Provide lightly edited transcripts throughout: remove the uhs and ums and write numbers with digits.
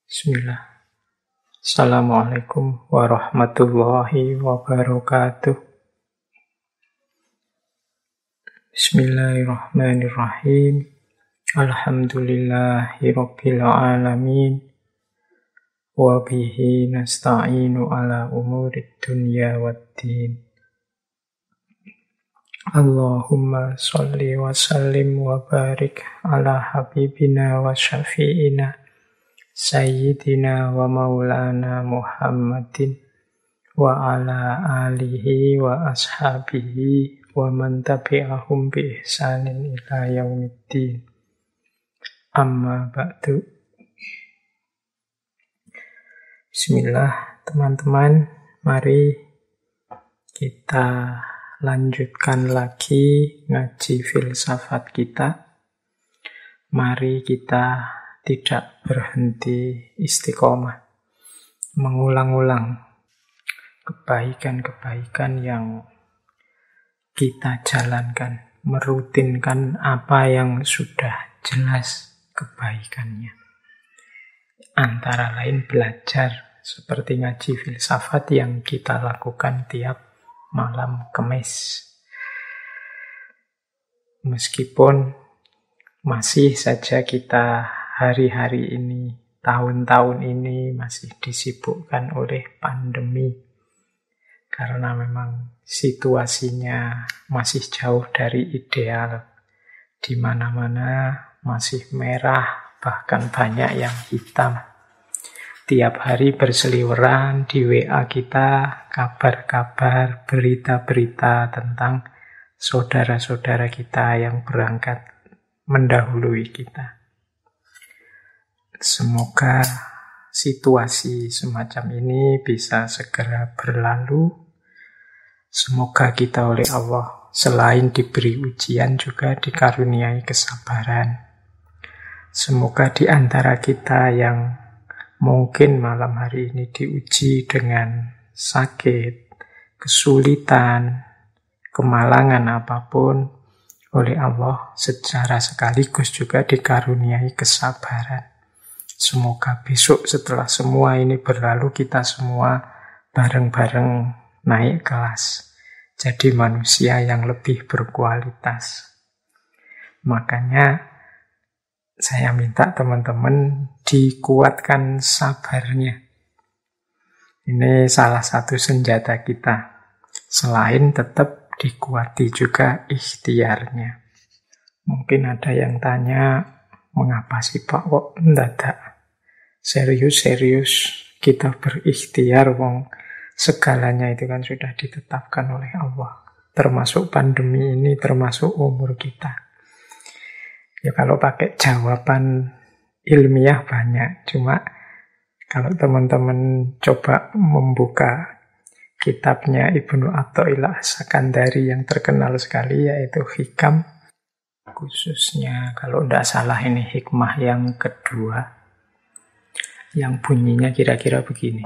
Bismillah. Assalamualaikum warahmatullahi wabarakatuh. Bismillahirrahmanirrahim. Alhamdulillahi rabbil alamin. Wa bihi nasta'inu ala umurid dunya waddin. Allahumma sholli wa sallim wa barik ala habibina wa syafi'ina Sayyidina wa maulana Muhammadin wa ala alihi wa ashabihi wa man tabi'ahum bi ihsanin ila yaumiddin. Amma ba'du. Bismillah teman-teman, mari kita lanjutkan lagi ngaji filsafat kita. Mari kita tidak berhenti istiqomah, mengulang-ulang kebaikan-kebaikan yang kita jalankan, merutinkan apa yang sudah jelas kebaikannya. Antara lain belajar seperti ngaji filsafat yang kita lakukan tiap malam Kamis. Meskipun masih saja kita hari-hari ini, tahun-tahun ini masih disibukkan oleh pandemi. Karena memang situasinya masih jauh dari ideal. Di mana-mana masih merah, bahkan banyak yang hitam. Tiap hari berseliweran di WA kita, kabar-kabar, berita-berita tentang saudara-saudara kita yang berangkat mendahului kita. Semoga situasi semacam ini bisa segera berlalu. Semoga kita oleh Allah selain diberi ujian juga dikaruniai kesabaran. Semoga di antara kita yang mungkin malam hari ini diuji dengan sakit, kesulitan, kemalangan apapun, oleh Allah secara sekaligus juga dikaruniai kesabaran. Semoga besok setelah semua ini berlalu kita semua bareng-bareng naik kelas. Jadi manusia yang lebih berkualitas. Makanya saya minta teman-teman dikuatkan sabarnya. Ini salah satu senjata kita. Selain tetap dikuati juga ikhtiarnya. Mungkin ada yang tanya, mengapa sih Pak kok mendadak? Serius-serius kita berikhtiar, wong segalanya itu kan sudah ditetapkan oleh Allah. Termasuk pandemi ini, termasuk umur kita. Ya kalau pakai jawaban ilmiah banyak. Cuma kalau teman-teman coba membuka kitabnya Ibnu Athaillah As-Sakandari yang terkenal sekali, yaitu Hikam. Khususnya kalau tidak salah ini hikmah yang kedua, yang bunyinya kira-kira begini.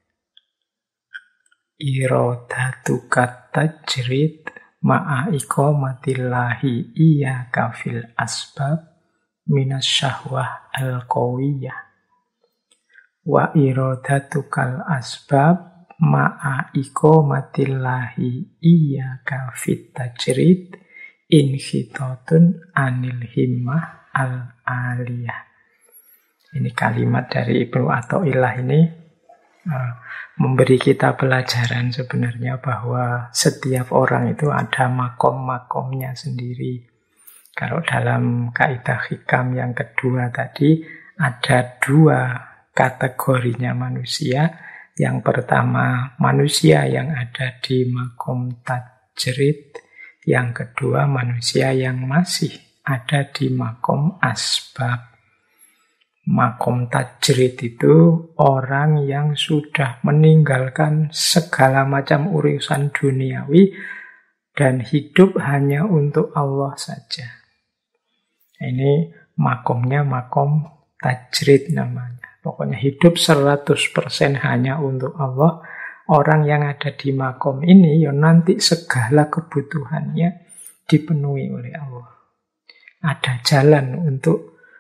Iradatuka tajrid ma'a iqamatillahi iyaka fil asbab minasyahwah al-qawiyah wa iradatukal asbab ma'a iqamatillahi iyaka fit tajrid inhitatun anil himmah al-aliyah. Ini kalimat dari Ibnu Athaillah ini memberi kita pelajaran sebenarnya bahwa setiap orang itu ada makom-makomnya sendiri. Kalau dalam kaidah hikam yang kedua tadi, ada dua kategorinya manusia. Yang pertama, manusia yang ada di makom tajrid. Yang kedua, manusia yang masih ada di makom asbab. Makom tajrid itu orang yang sudah meninggalkan segala macam urusan duniawi dan hidup hanya untuk Allah saja. Ini makomnya makom tajrid namanya. Pokoknya hidup 100% hanya untuk Allah. Orang yang ada di makom ini ya nanti segala kebutuhannya dipenuhi oleh Allah. Ada jalan untuk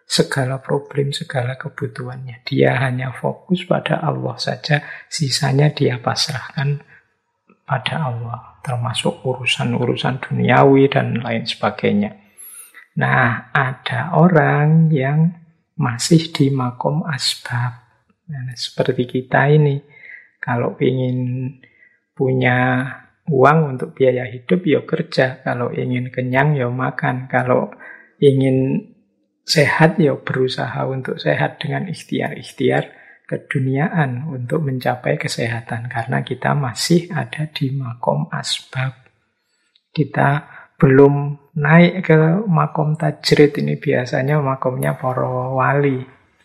segala problem, segala kebutuhannya. Dia hanya fokus pada Allah saja, sisanya dia pasrahkan pada Allah, termasuk urusan-urusan duniawi dan lain sebagainya. Nah, ada orang yang masih di makom asbab. Nah, seperti kita ini, kalau ingin punya uang untuk biaya hidup, ya kerja. Kalau ingin kenyang, ya makan. Kalau ingin sehat, ya berusaha untuk sehat dengan ikhtiar-ikhtiar keduniaan untuk mencapai kesehatan. Karena kita masih ada di makom asbab. Kita belum naik ke makom tajrid. Ini biasanya makomnya para wali.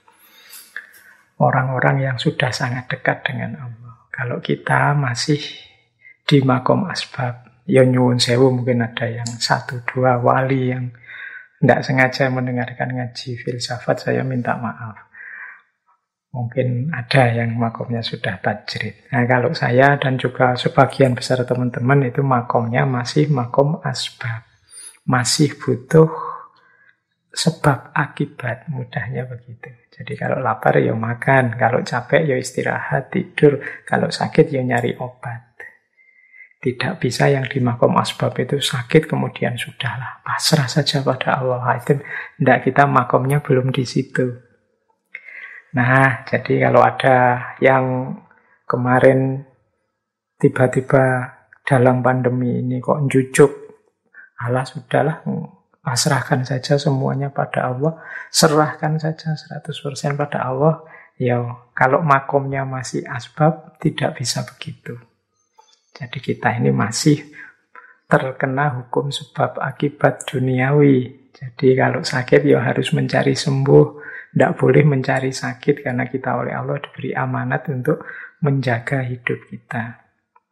Orang-orang yang sudah sangat dekat dengan Allah. Kalau kita masih di makom asbab, ya nyuwun sewu, mungkin ada yang 1-2 wali yang tidak sengaja mendengarkan ngaji filsafat, saya minta maaf. Mungkin ada yang makomnya sudah tajrid. Nah, kalau saya dan juga sebagian besar teman-teman itu makomnya masih makom asbab. Masih butuh sebab akibat, mudahnya begitu. Jadi kalau lapar ya makan, kalau capek ya istirahat, tidur, kalau sakit ya nyari obat. Tidak bisa yang di makom asbab itu sakit kemudian sudahlah, pasrah saja pada Allah. Itu tidak, kita makomnya belum di situ. Nah, jadi kalau ada yang kemarin tiba-tiba dalam pandemi ini kok jujuk, alah sudahlah, pasrahkan saja semuanya pada Allah, serahkan saja 100% pada Allah. Ya, kalau makomnya masih asbab, tidak bisa begitu. Jadi kita ini masih terkena hukum sebab akibat duniawi. Jadi kalau sakit ya harus mencari sembuh. Tidak boleh mencari sakit karena kita oleh Allah diberi amanat untuk menjaga hidup kita.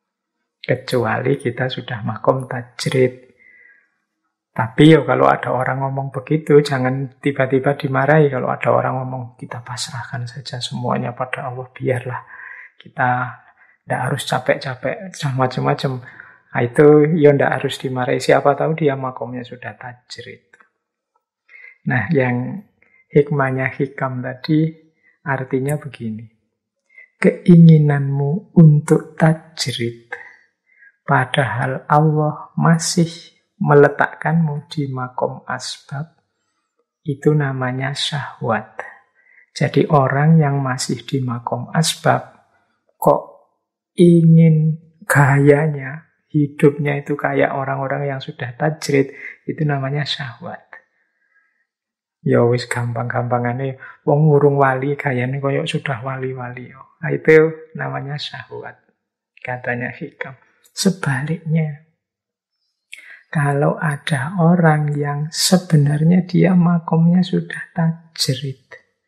Kecuali kita sudah makom tajrid. Tapi ya kalau ada orang ngomong begitu, jangan tiba-tiba dimarahi. Kalau ada orang ngomong, kita pasrahkan saja semuanya pada Allah, biarlah. Kita tidak harus capek-capek, macam-macam. Nah, itu ya tidak harus dimarahi. Siapa tahu dia makomnya sudah tajrid. Nah, yang hikmahnya hikam tadi artinya begini. Keinginanmu untuk tajrid, padahal Allah masih meletakkanmu di makom asbab, itu namanya syahwat. Jadi orang yang masih di makom asbab, kok ingin gayanya, hidupnya itu kayak orang-orang yang sudah tajrid, itu namanya syahwat. Ya wis gampang-gampangane wong urung wali gayane koyo sudah wali-wali. Nah, itu namanya syahwat. Katanya hikam. Sebaliknya, kalau ada orang yang sebenarnya dia makomnya sudah tajrid,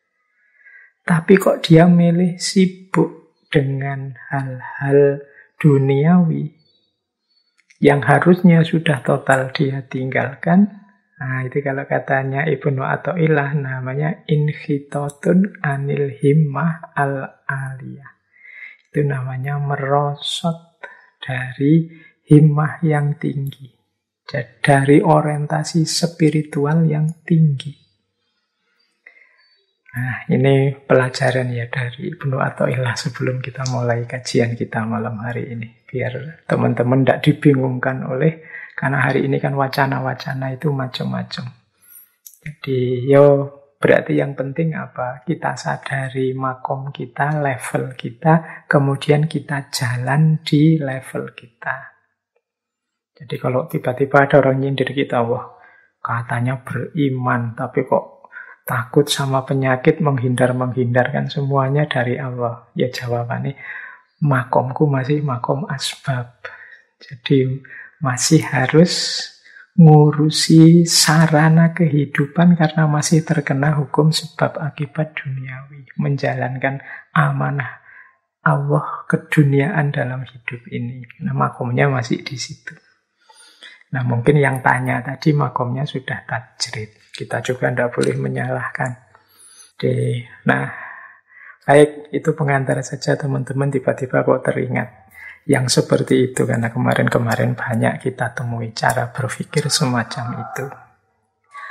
tapi kok dia milih sibuk dengan hal-hal duniawi yang harusnya sudah total dia tinggalkan. Nah, itu kalau katanya Ibnu Athaillah namanya inhitatun anil himmah al-aliyah. Itu namanya merosot dari himmah yang tinggi, dari orientasi spiritual yang tinggi. Nah, ini pelajaran ya dari Ibnu Athaillah sebelum kita mulai kajian kita malam hari ini. Biar teman-teman tidak dibingungkan karena hari ini kan wacana-wacana itu macam-macam. Jadi, berarti yang penting apa? Kita sadari makom kita, level kita, kemudian kita jalan di level kita. Jadi kalau tiba-tiba ada orang nyindir kita, wah, katanya beriman, tapi kok takut sama penyakit, menghindar-menghindarkan semuanya dari Allah. Ya jawabannya, makomku masih makom asbab. Jadi masih harus ngurusi sarana kehidupan karena masih terkena hukum sebab akibat duniawi. Menjalankan amanah Allah keduniaan dalam hidup ini. Nah, makomnya masih di situ. Nah, mungkin yang tanya tadi makomnya sudah tajrid. Kita juga tidak boleh menyalahkan. Nah, baik, itu pengantar saja teman-teman, tiba-tiba kok teringat yang seperti itu. Karena kemarin-kemarin banyak kita temui cara berpikir semacam itu.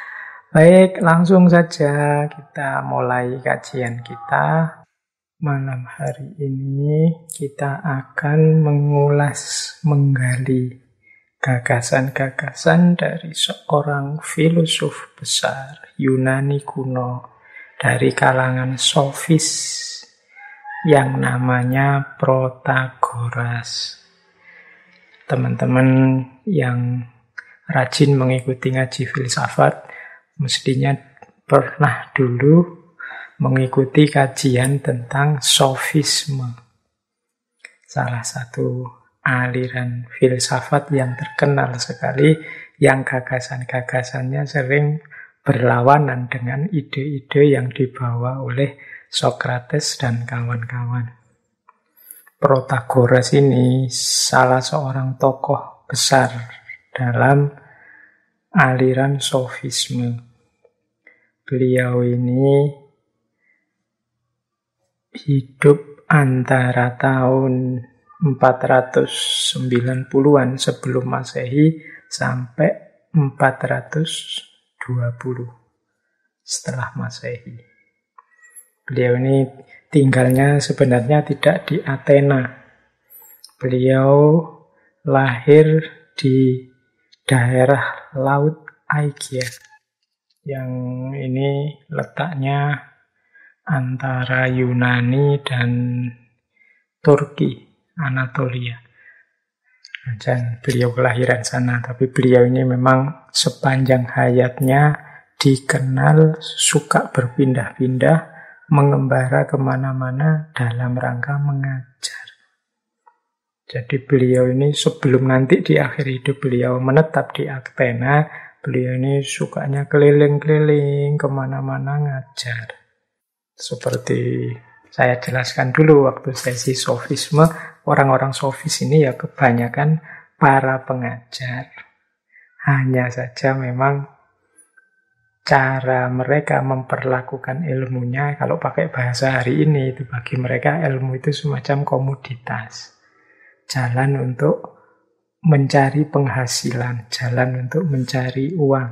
Baik, langsung saja kita mulai kajian kita. Malam hari ini kita akan mengulas, menggali gagasan-gagasan dari seorang filosof besar Yunani kuno dari kalangan sofis yang namanya Protagoras. Teman-teman yang rajin mengikuti ngaji filsafat mestinya pernah dulu mengikuti kajian tentang sofisme. Salah satu aliran filsafat yang terkenal sekali, yang gagasan-gagasannya sering berlawanan dengan ide-ide yang dibawa oleh Socrates dan kawan-kawan. Protagoras ini salah seorang tokoh besar dalam aliran sofisme. Beliau ini hidup antara tahun 490-an sebelum Masehi sampai 420 setelah Masehi. Beliau ini tinggalnya sebenarnya tidak di Athena. Beliau lahir di daerah Laut Aegea, yang ini letaknya antara Yunani dan Turki, Anatolia. Dan beliau kelahiran sana, tapi beliau ini memang sepanjang hayatnya dikenal suka berpindah-pindah, mengembara kemana-mana dalam rangka mengajar. Jadi beliau ini sebelum nanti di akhir hidup beliau menetap di Athena, beliau ini sukanya keliling-keliling kemana-mana ngajar. Seperti saya jelaskan dulu waktu sesi sofisme, orang-orang sofis ini ya kebanyakan para pengajar. Hanya saja memang cara mereka memperlakukan ilmunya, kalau pakai bahasa hari ini, itu bagi mereka ilmu itu semacam komoditas. Jalan untuk mencari penghasilan, jalan untuk mencari uang.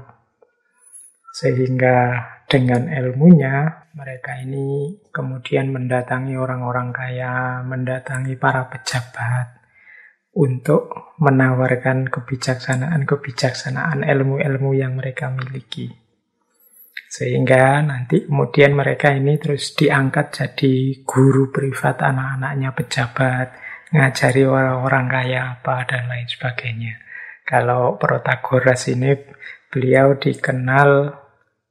Sehingga dengan ilmunya, mereka ini kemudian mendatangi orang-orang kaya, mendatangi para pejabat untuk menawarkan kebijaksanaan ilmu-ilmu yang mereka miliki. Sehingga nanti kemudian mereka ini terus diangkat jadi guru privat anak-anaknya pejabat, ngajari orang-orang kaya apa, dan lain sebagainya. Kalau Protagoras ini, beliau dikenal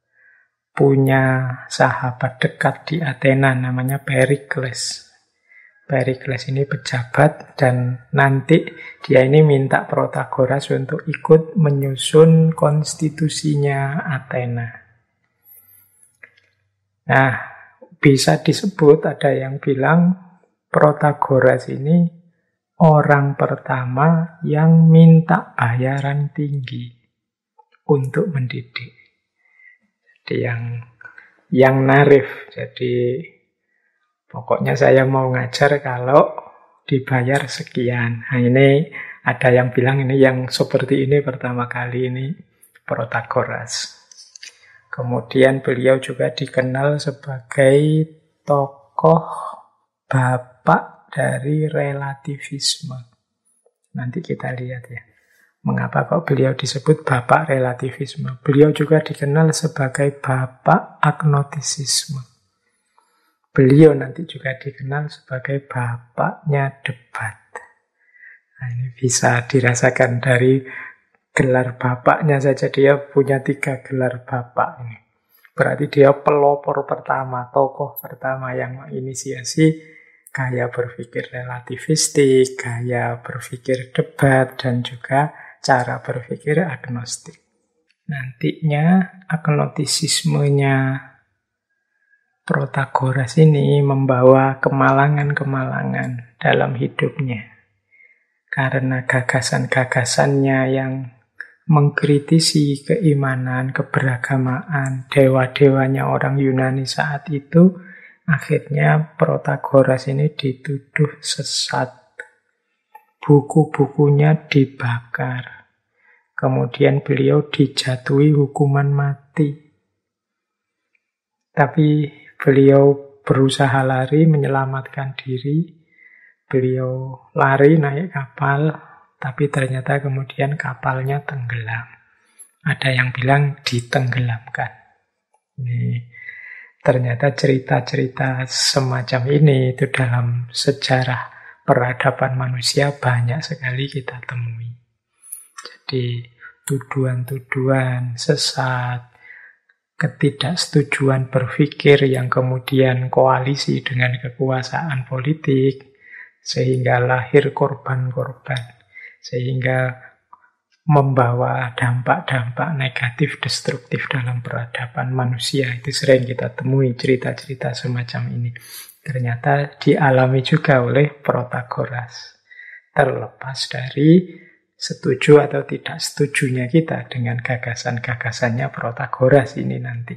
punya sahabat dekat di Athena namanya Perikles. Perikles ini pejabat dan nanti dia ini minta Protagoras untuk ikut menyusun konstitusinya Athena. Nah, bisa disebut ada yang bilang Protagoras ini orang pertama yang minta bayaran tinggi untuk mendidik. Yang narif. Jadi pokoknya saya mau ngajar kalau dibayar sekian. Nah, ini ada yang bilang ini yang seperti ini pertama kali ini Protagoras. Kemudian beliau juga dikenal sebagai tokoh bapak dari relativisme. Nanti kita lihat ya. Mengapa kok beliau disebut bapak relativisme? Beliau juga dikenal sebagai bapak agnostisisme. Beliau nanti juga dikenal sebagai bapaknya debat. Nah, ini bisa dirasakan dari gelar bapaknya saja, dia punya 3 gelar bapak ini. Berarti dia pelopor pertama, tokoh pertama yang menginisiasi gaya berpikir relativistik, gaya berpikir debat, dan juga cara berpikir agnostik. Nantinya agnostisismenya Protagoras ini membawa kemalangan-kemalangan dalam hidupnya. Karena gagasan-gagasannya yang mengkritisi keimanan, keberagamaan, dewa-dewanya orang Yunani saat itu, akhirnya Protagoras ini dituduh sesat. Buku-bukunya dibakar. Kemudian beliau dijatuhi hukuman mati. Tapi beliau berusaha lari, menyelamatkan diri. Beliau lari naik kapal, tapi ternyata kemudian kapalnya tenggelam. Ada yang bilang ditenggelamkan. Ini ternyata cerita-cerita semacam ini itu dalam sejarah peradaban manusia banyak sekali kita temui. Jadi tuduhan-tuduhan sesat, ketidaksetujuan berpikir yang kemudian koalisi dengan kekuasaan politik, sehingga lahir korban-korban, sehingga membawa dampak-dampak negatif, destruktif dalam peradaban manusia. Itu sering kita temui cerita-cerita semacam ini. Ternyata dialami juga oleh Protagoras. Terlepas dari setuju atau tidak setujunya kita dengan gagasan-gagasannya Protagoras ini nanti.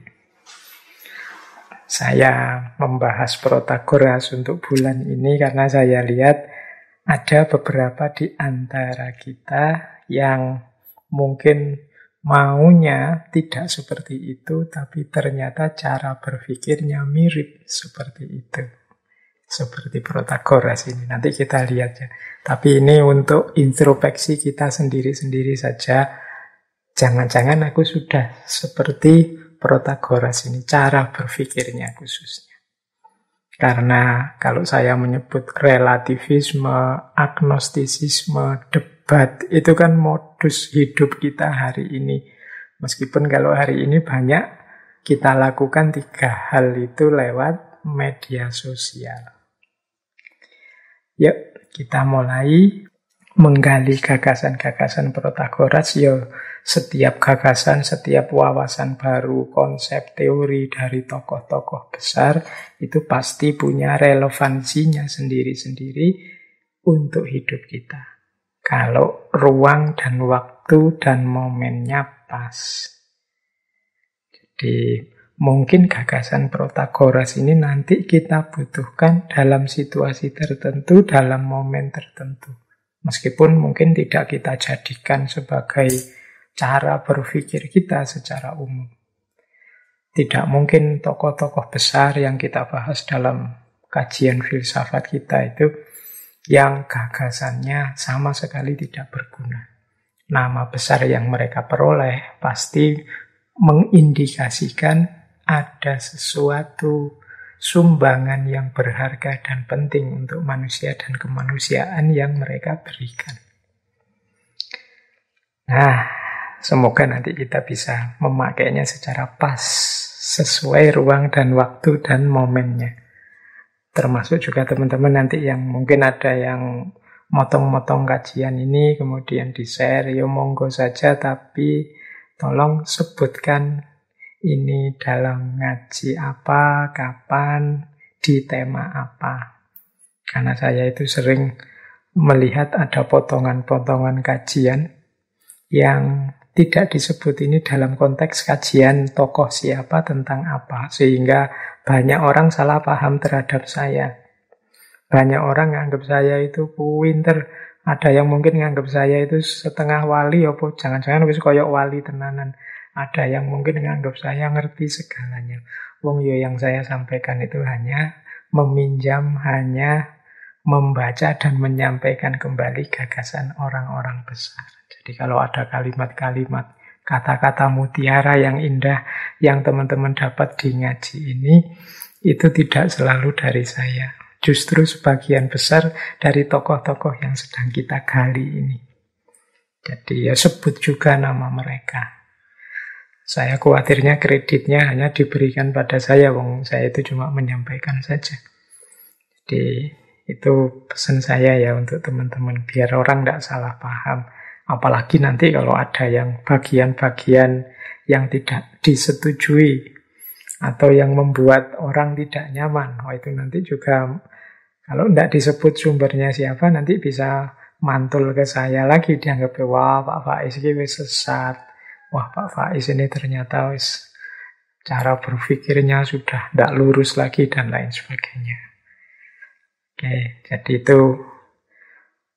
Saya membahas Protagoras untuk bulan ini karena saya lihat ada beberapa di antara kita yang mungkin maunya tidak seperti itu, tapi ternyata cara berpikirnya mirip seperti itu. Seperti Protagoras ini. Nanti kita lihat ya. Tapi ini untuk introspeksi kita sendiri-sendiri saja. Jangan-jangan aku sudah seperti Protagoras ini, cara berpikirnya khususnya. Karena kalau saya menyebut relativisme, agnostisisme, debat, itu kan modus hidup kita hari ini. Meskipun kalau hari ini banyak kita lakukan 3 hal itu lewat media sosial. Yuk, kita mulai menggali gagasan-gagasan Protagoras. Yuk, setiap gagasan, setiap wawasan baru, konsep, teori dari tokoh-tokoh besar itu pasti punya relevansinya sendiri-sendiri untuk hidup kita. Kalau ruang dan waktu dan momennya pas. Jadi mungkin gagasan Protagoras ini nanti kita butuhkan dalam situasi tertentu, dalam momen tertentu. Meskipun mungkin tidak kita jadikan sebagai cara berpikir kita secara umum. Tidak mungkin tokoh-tokoh besar yang kita bahas dalam kajian filsafat kita itu yang gagasannya sama sekali tidak berguna. Nama besar yang mereka peroleh pasti mengindikasikan ada sesuatu sumbangan yang berharga dan penting untuk manusia dan kemanusiaan yang mereka berikan. Nah, semoga nanti kita bisa memakainya secara pas, sesuai ruang dan waktu dan momennya. Termasuk juga teman-teman nanti yang mungkin ada yang motong-motong kajian ini, kemudian di-share, ya monggo saja, tapi tolong sebutkan ini dalam ngaji apa, kapan, di tema apa. Karena saya itu sering melihat ada potongan-potongan kajian yang tidak disebut ini dalam konteks kajian tokoh siapa tentang apa, sehingga banyak orang salah paham terhadap saya. Banyak orang nganggap saya itu pinter, ada yang mungkin nganggap saya itu setengah wali, apa jangan-jangan wis koyok wali tenanan. Ada yang mungkin nganggap saya ngerti segalanya. Wong yo yang saya sampaikan itu hanya meminjam, hanya membaca dan menyampaikan kembali gagasan orang-orang besar. Jadi kalau ada kalimat-kalimat, kata-kata mutiara yang indah yang teman-teman dapat di ngaji ini, itu tidak selalu dari saya. Justru sebagian besar dari tokoh-tokoh yang sedang kita gali ini. Jadi ya sebut juga nama mereka. Saya khawatirnya kreditnya hanya diberikan pada saya, wong saya itu cuma menyampaikan saja. Jadi itu pesan saya ya untuk teman-teman, biar orang tidak salah paham. Apalagi nanti kalau ada yang bagian-bagian yang tidak disetujui atau yang membuat orang tidak nyaman. Oh, itu nanti juga kalau tidak disebut sumbernya siapa, nanti bisa mantul ke saya lagi, dianggap, wah Pak Faiz ini sesat. Wah Pak Faiz ini ternyata cara berpikirnya sudah tidak lurus lagi dan lain sebagainya. Oke, jadi itu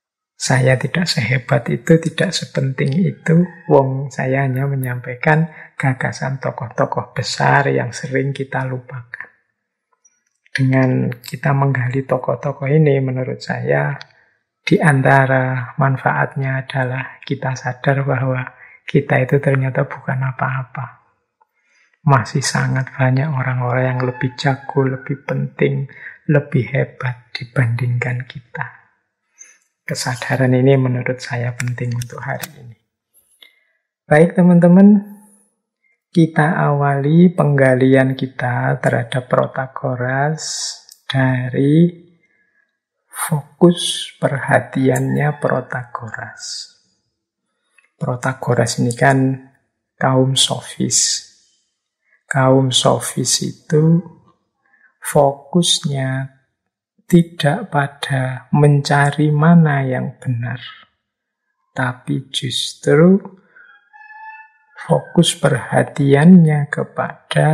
Saya tidak sehebat itu, tidak sepenting itu. Wong saya hanya menyampaikan gagasan tokoh-tokoh besar yang sering kita lupakan. Dengan kita menggali tokoh-tokoh ini, menurut saya, di antara manfaatnya adalah kita sadar bahwa kita itu ternyata bukan apa-apa. Masih sangat banyak orang-orang yang lebih jago, lebih penting, lebih hebat dibandingkan kita. Kesadaran ini menurut saya penting untuk hari ini. Baik teman-teman, kita awali penggalian kita terhadap Protagoras dari fokus perhatiannya Protagoras. Protagoras ini kan kaum sofis. Kaum sofis itu fokusnya tidak pada mencari mana yang benar, tapi justru fokus perhatiannya kepada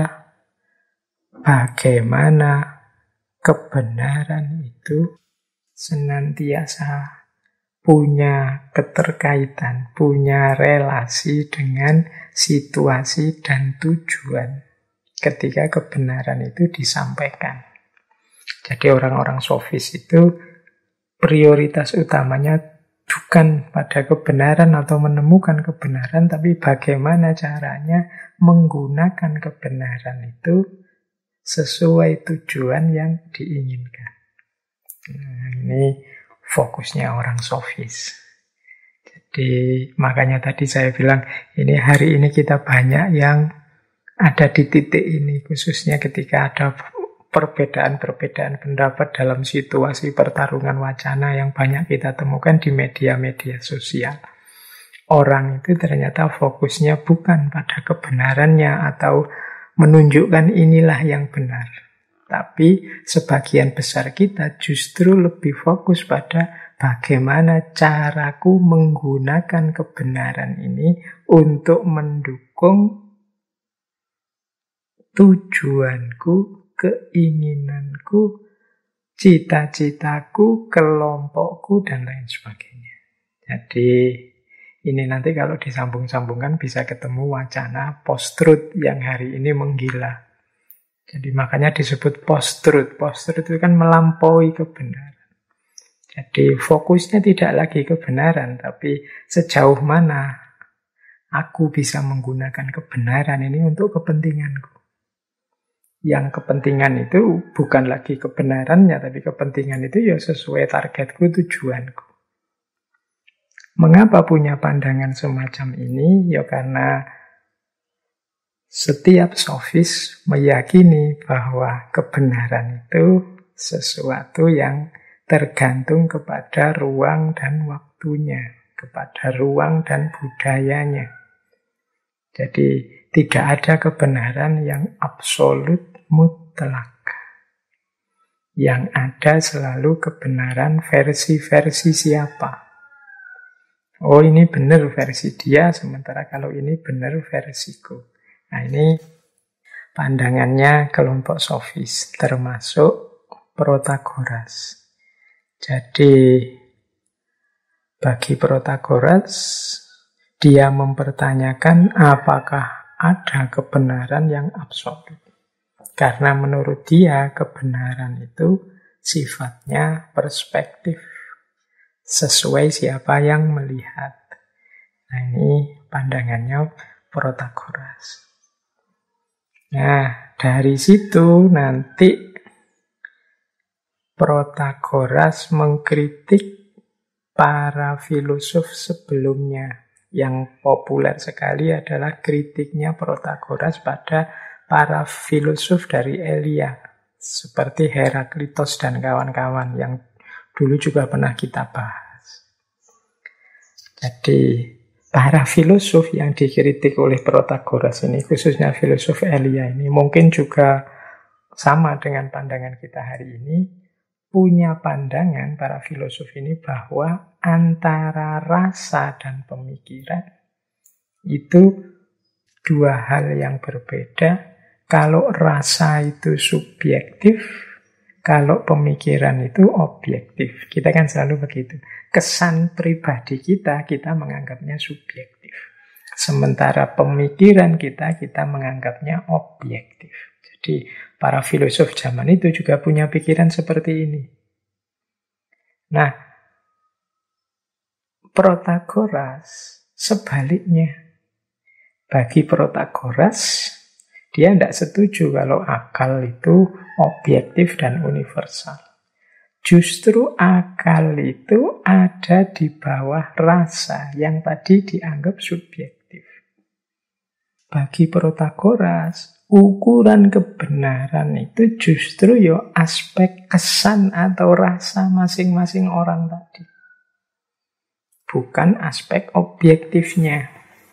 bagaimana kebenaran itu senantiasa punya keterkaitan, punya relasi dengan situasi dan tujuan ketika kebenaran itu disampaikan. Jadi orang-orang sofis itu prioritas utamanya bukan pada kebenaran atau menemukan kebenaran, tapi bagaimana caranya menggunakan kebenaran itu sesuai tujuan yang diinginkan. Nah, ini fokusnya orang sofis. Jadi makanya tadi saya bilang ini hari ini kita banyak yang ada di titik ini, khususnya ketika ada perbedaan-perbedaan pendapat dalam situasi pertarungan wacana yang banyak kita temukan di media-media sosial. Orang itu ternyata fokusnya bukan pada kebenarannya atau menunjukkan inilah yang benar. Tapi sebagian besar kita justru lebih fokus pada bagaimana caraku menggunakan kebenaran ini untuk mendukung tujuanku, keinginanku, cita-citaku, kelompokku, dan lain sebagainya. Jadi ini nanti kalau disambung-sambungkan bisa ketemu wacana post-truth yang hari ini menggila. Jadi makanya disebut post-truth. Post-truth itu kan melampaui kebenaran. Jadi fokusnya tidak lagi kebenaran, tapi sejauh mana aku bisa menggunakan kebenaran ini untuk kepentinganku. Yang kepentingan itu bukan lagi kebenarannya, tapi kepentingan itu ya sesuai targetku, tujuanku. Mengapa punya pandangan semacam ini? Ya karena setiap sofis meyakini bahwa kebenaran itu sesuatu yang tergantung kepada ruang dan waktunya, kepada ruang dan budayanya. Jadi tidak ada kebenaran yang absolut mutlak. Yang ada selalu kebenaran versi-versi siapa. Oh ini benar versi dia, sementara kalau ini benar versiku. Nah ini pandangannya kelompok sofis, termasuk Protagoras. Jadi bagi Protagoras, dia mempertanyakan apakah ada kebenaran yang absolut. Karena menurut dia kebenaran itu sifatnya perspektif. Sesuai siapa yang melihat. Nah ini pandangannya Protagoras. Nah dari situ nanti Protagoras mengkritik para filosof sebelumnya. Yang populer sekali adalah kritiknya Protagoras pada para filosof dari Elia. Seperti Heraklitos dan kawan-kawan yang dulu juga pernah kita bahas. Jadi para filosof yang dikritik oleh Protagoras ini, khususnya filosof Elia ini, mungkin juga sama dengan pandangan kita hari ini, punya pandangan para filosof ini bahwa antara rasa dan pemikiran itu dua hal yang berbeda. Kalau rasa itu subjektif, Kalau pemikiran itu objektif, kita kan selalu begitu. Kesan pribadi kita menganggapnya subjektif. Sementara pemikiran kita menganggapnya objektif. Jadi para filosof zaman itu juga punya pikiran seperti ini. Nah, Protagoras sebaliknya. Bagi Protagoras, dia tidak setuju kalau akal itu objektif dan universal. Justru akal itu ada di bawah rasa yang tadi dianggap subjektif. Bagi Protagoras, ukuran kebenaran itu justru aspek kesan atau rasa masing-masing orang tadi. Bukan aspek objektifnya.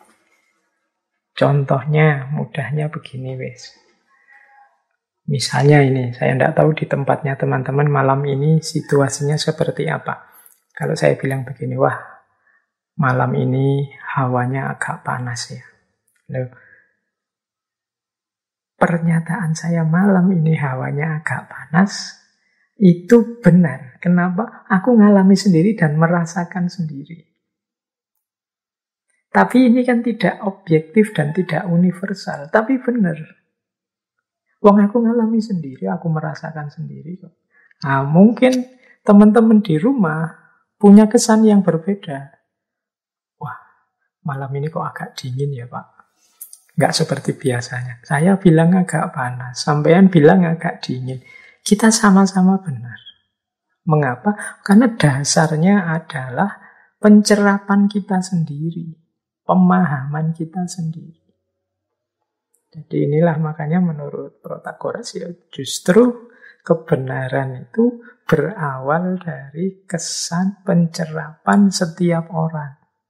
Contohnya, mudahnya begini wes. Misalnya ini, saya tidak tahu di tempatnya teman-teman malam ini situasinya seperti apa. Kalau saya bilang begini, wah malam ini hawanya agak panas ya. Loh, pernyataan saya malam ini hawanya agak panas, itu benar. Kenapa? Aku ngalami sendiri dan merasakan sendiri. Tapi ini kan tidak objektif dan tidak universal. Tapi benar. Wong aku ngalami sendiri, aku merasakan sendiri. Nah, mungkin teman-teman di rumah punya kesan yang berbeda. Wah, malam ini kok agak dingin ya Pak. Nggak seperti biasanya. Saya bilang agak panas, sampean bilang agak dingin. Kita sama-sama benar. Mengapa? Karena dasarnya adalah pencerapan kita sendiri. Pemahaman kita sendiri. Jadi inilah makanya menurut Protagoras justru kebenaran itu berawal dari kesan pencerapan setiap orang.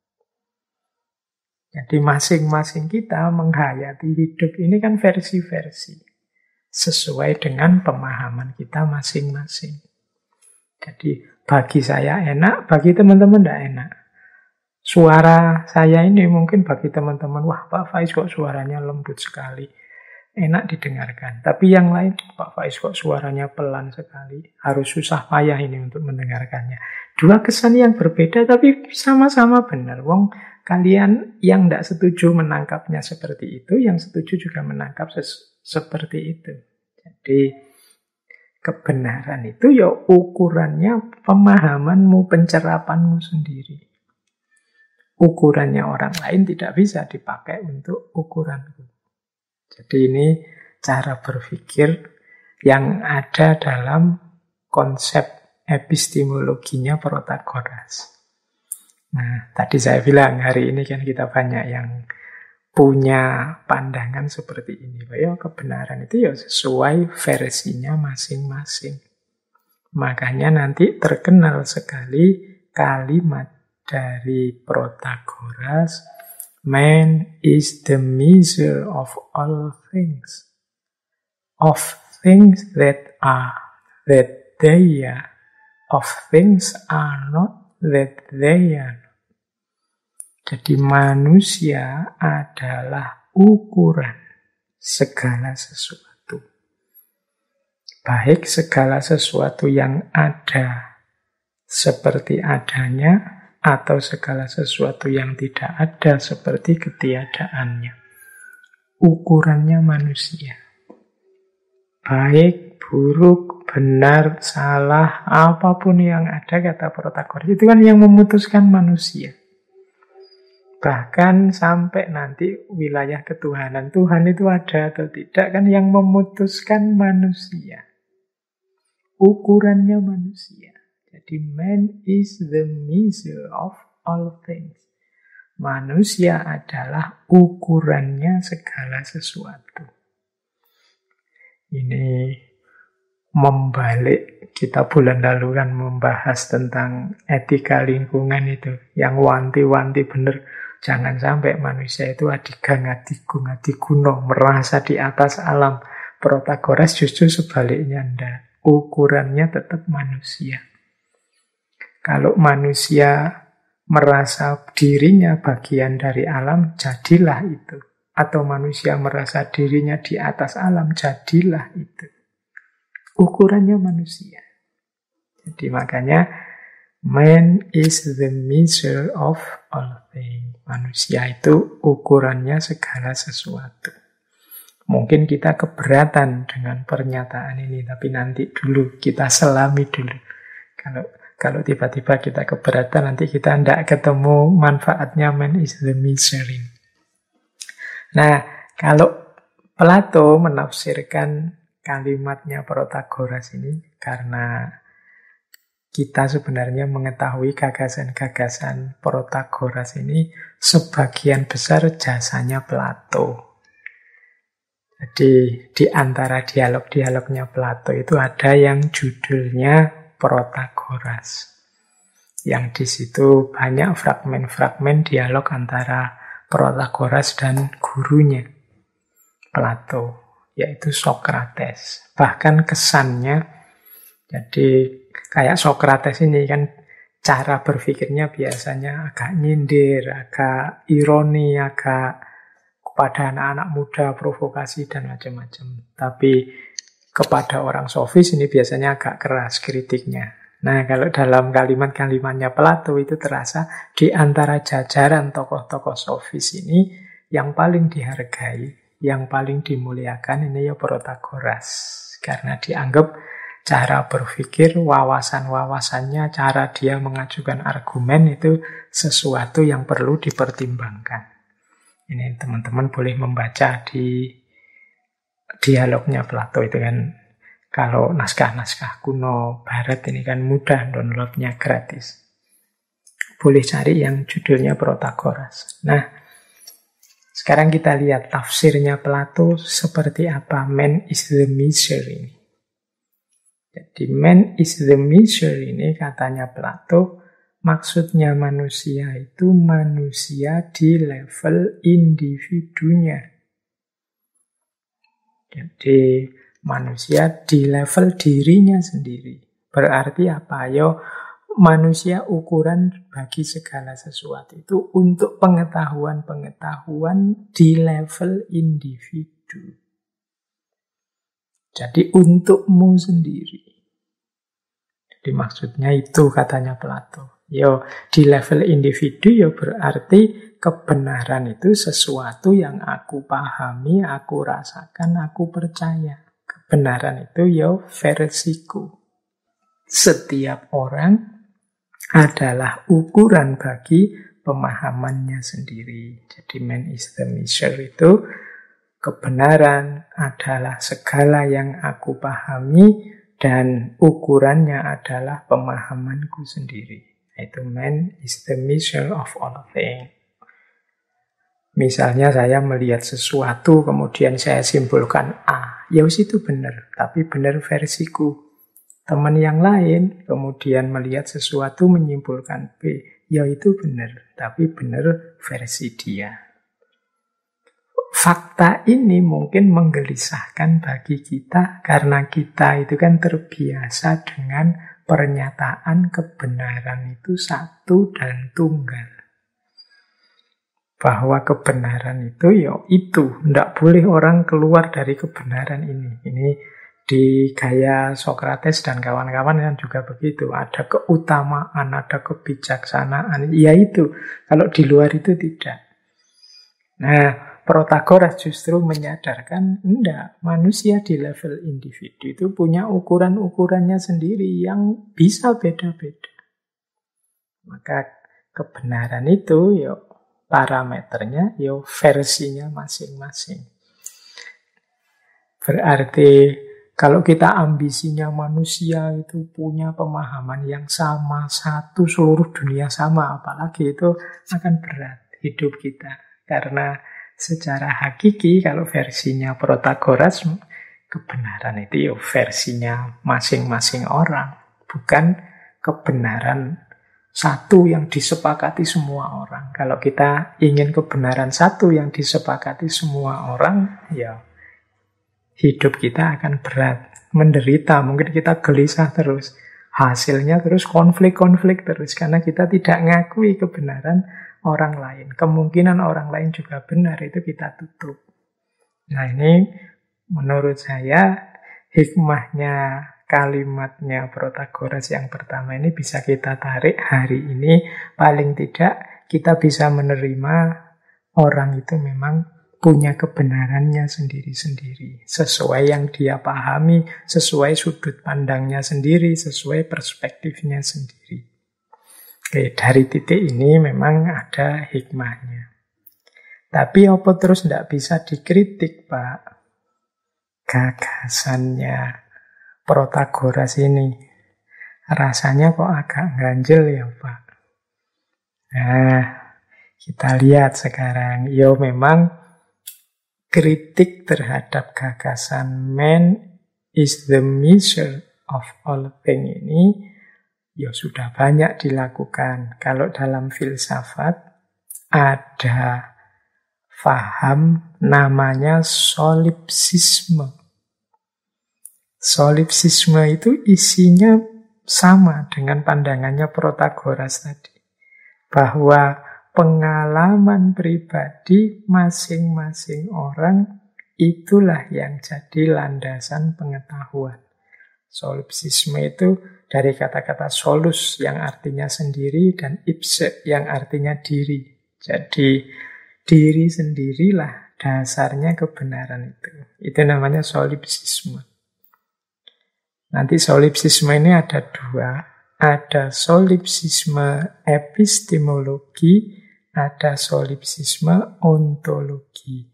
Jadi masing-masing kita menghayati hidup ini kan versi-versi. Sesuai dengan pemahaman kita masing-masing. Jadi bagi saya enak, bagi teman-teman tidak enak. Suara saya ini mungkin bagi teman-teman, wah Pak Faiz kok suaranya lembut sekali. Enak didengarkan. Tapi yang lain, Pak Faiz kok suaranya pelan sekali. Harus susah payah ini untuk mendengarkannya. Dua kesan yang berbeda tapi sama-sama benar. Wong, kalian yang tidak setuju menangkapnya seperti itu, yang setuju juga menangkap seperti itu. Jadi kebenaran itu ukurannya pemahamanmu, pencerapanmu sendiri. Ukurannya orang lain tidak bisa dipakai untuk ukuranku. Jadi ini cara berpikir yang ada dalam konsep epistemologinya Protagoras. Nah, tadi saya bilang hari ini kan kita banyak yang punya pandangan seperti ini. Kebenaran itu sesuai versinya masing-masing. Makanya nanti terkenal sekali kalimat dari Protagoras, man is the measure of all things. Of things that they are. Of things are not that they are. Jadi manusia adalah ukuran segala sesuatu. Baik segala sesuatu yang ada seperti adanya, atau segala sesuatu yang tidak ada seperti ketiadaannya. Ukurannya manusia. Baik, buruk, benar, salah, apapun yang ada, kata Protagoras, itu kan yang memutuskan manusia. Bahkan sampai nanti wilayah ketuhanan, Tuhan itu ada atau tidak, kan yang memutuskan manusia. Ukurannya manusia. Jadi man is the measure of all things. Manusia adalah ukurannya segala sesuatu. Ini membalik, kita bulan lalu kan membahas tentang etika lingkungan itu. Yang wanti-wanti benar, jangan sampai manusia itu adigang-adigung, adiguno, merasa di atas alam. Protagoras justru sebaliknya, ndak. Ukurannya tetap manusia. Kalau manusia merasa dirinya bagian dari alam, jadilah itu. Atau manusia merasa dirinya di atas alam, jadilah itu. ukurannya manusia. Jadi makanya man is the measure of all things. Manusia itu ukurannya segala sesuatu. Mungkin kita keberatan dengan pernyataan ini, tapi nanti dulu kita selami dulu. Kalau tiba-tiba kita keberatan, nanti kita tidak ketemu manfaatnya man is the measure. Nah, kalau Plato menafsirkan kalimatnya Protagoras ini, karena kita sebenarnya mengetahui gagasan-gagasan Protagoras ini sebagian besar jasanya Plato. Jadi di antara dialog-dialognya Plato itu ada yang judulnya Protagoras. Yang di situ banyak fragmen-fragmen dialog antara Protagoras dan gurunya Plato, yaitu Sokrates. Bahkan kesannya, jadi kayak Sokrates ini kan cara berpikirnya biasanya agak nyindir, agak ironi, agak kepada anak-anak muda, provokasi dan macam-macam. Tapi kepada orang sofis ini biasanya agak keras kritiknya. Nah, kalau dalam kalimat-kalimatnya Plato itu terasa di antara jajaran tokoh-tokoh sofis ini yang paling dihargai, yang paling dimuliakan ini ya Protagoras. Karena dianggap cara berpikir, wawasan-wawasannya, cara dia mengajukan argumen itu sesuatu yang perlu dipertimbangkan. Ini teman-teman boleh membaca di dialognya Plato itu kan. Kalau naskah-naskah kuno Barat ini kan mudah downloadnya gratis. Boleh cari yang judulnya Protagoras. Nah, sekarang kita lihat tafsirnya Plato seperti apa man is the measure ini. Jadi man is the measure ini katanya Plato, maksudnya manusia itu manusia di level individunya. Jadi manusia di level dirinya sendiri. Berarti apa? Yo, manusia ukuran bagi segala sesuatu itu untuk pengetahuan-pengetahuan di level individu. Jadi untukmu sendiri. Jadi maksudnya itu katanya Plato. Yo, di level individu ya berarti kebenaran itu sesuatu yang aku pahami, aku rasakan, aku percaya. Kebenaran itu ya versiku. Setiap orang adalah ukuran bagi pemahamannya sendiri. Jadi man is the measure itu kebenaran adalah segala yang aku pahami dan ukurannya adalah pemahamanku sendiri. Itu man is the measure of all things. Misalnya saya melihat sesuatu kemudian saya simpulkan A, ya itu benar, tapi benar versiku. Teman yang lain kemudian melihat sesuatu menyimpulkan B, ya itu benar, tapi benar versi dia. Fakta ini mungkin menggelisahkan bagi kita karena kita itu kan terbiasa dengan pernyataan kebenaran itu satu dan tunggal. Bahwa kebenaran itu ya itu, tidak boleh orang keluar dari kebenaran ini. Ini di gaya Sokrates dan kawan-kawan kan juga begitu. Ada keutamaan, ada kebijaksanaan, ya itu. Kalau di luar itu tidak. Nah, Protagoras justru menyadarkan, enggak, manusia di level individu itu punya ukuran-ukurannya sendiri yang bisa beda-beda. Maka kebenaran itu ya parameternya, ya versinya masing-masing. Berarti kalau kita ambisinya manusia itu punya pemahaman yang sama, satu seluruh dunia sama, apalagi itu akan berat hidup kita. Karena secara hakiki kalau versinya Protagoras, kebenaran itu ya versinya masing-masing orang, bukan kebenaran satu yang disepakati semua orang. Kalau kita ingin kebenaran satu yang disepakati semua orang, ya hidup kita akan berat, menderita, mungkin kita gelisah terus. Hasilnya terus konflik-konflik terus, karena kita tidak ngakui kebenaran orang lain. Kemungkinan orang lain juga benar, itu kita tutup. Nah ini menurut saya hikmahnya kalimatnya Protagoras yang pertama ini bisa kita tarik hari ini. Paling tidak kita bisa menerima orang itu memang punya kebenarannya sendiri-sendiri, sesuai yang dia pahami, sesuai sudut pandangnya sendiri, sesuai perspektifnya sendiri. Oke, dari titik ini memang ada hikmahnya. Tapi apa terus tidak bisa dikritik, Pak? Gagasannya Protagoras ini rasanya kok agak ganjel ya, Pak. Nah, kita lihat sekarang. Ya memang kritik terhadap gagasan man is the measure of all things ini ya sudah banyak dilakukan. Kalau dalam filsafat ada faham namanya solipsisme. Solipsisme itu isinya sama dengan pandangannya Protagoras tadi. Bahwa pengalaman pribadi masing-masing orang itulah yang jadi landasan pengetahuan. Solipsisme itu dari kata-kata solus yang artinya sendiri dan ipse yang artinya diri. Jadi diri sendirilah dasarnya kebenaran itu. Itu namanya solipsisme. Nanti solipsisme ini ada dua. Ada solipsisme epistemologi, ada solipsisme ontologi.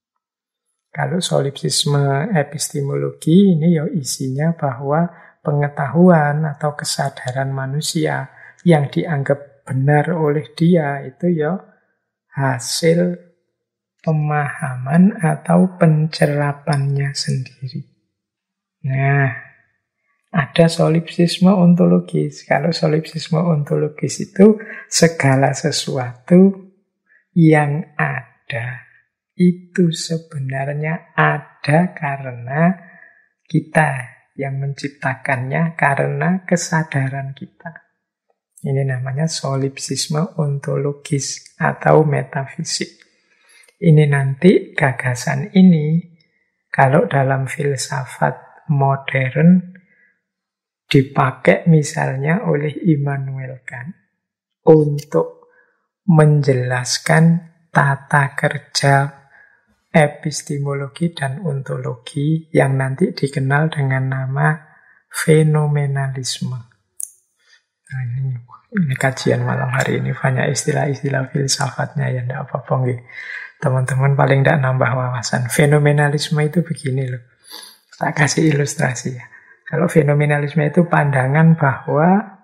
Kalau solipsisme epistemologi ini ya isinya bahwa pengetahuan atau kesadaran manusia yang dianggap benar oleh dia itu ya hasil pemahaman atau pencerapannya sendiri. Nah, ada solipsisme ontologis. Kalau solipsisme ontologis itu segala sesuatu yang ada itu sebenarnya ada karena kita yang menciptakannya, karena kesadaran kita. Ini namanya solipsisme ontologis atau metafisik. Ini nanti gagasan ini kalau dalam filsafat modern dipakai misalnya oleh Immanuel Kant untuk menjelaskan tata kerja epistemologi dan ontologi yang nanti dikenal dengan nama fenomenalisme. Nah, ini kajian malam hari ini banyak istilah-istilah filsafatnya ya, tidak apa-apa nggih. Teman-teman paling tidak nambah wawasan. Fenomenalisme itu begini loh. Tak kasih ilustrasi ya. Kalau fenomenalisme itu pandangan bahwa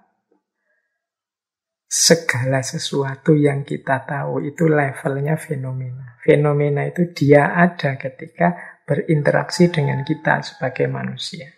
segala sesuatu yang kita tahu itu levelnya fenomena. Fenomena itu dia ada ketika berinteraksi dengan kita sebagai manusia.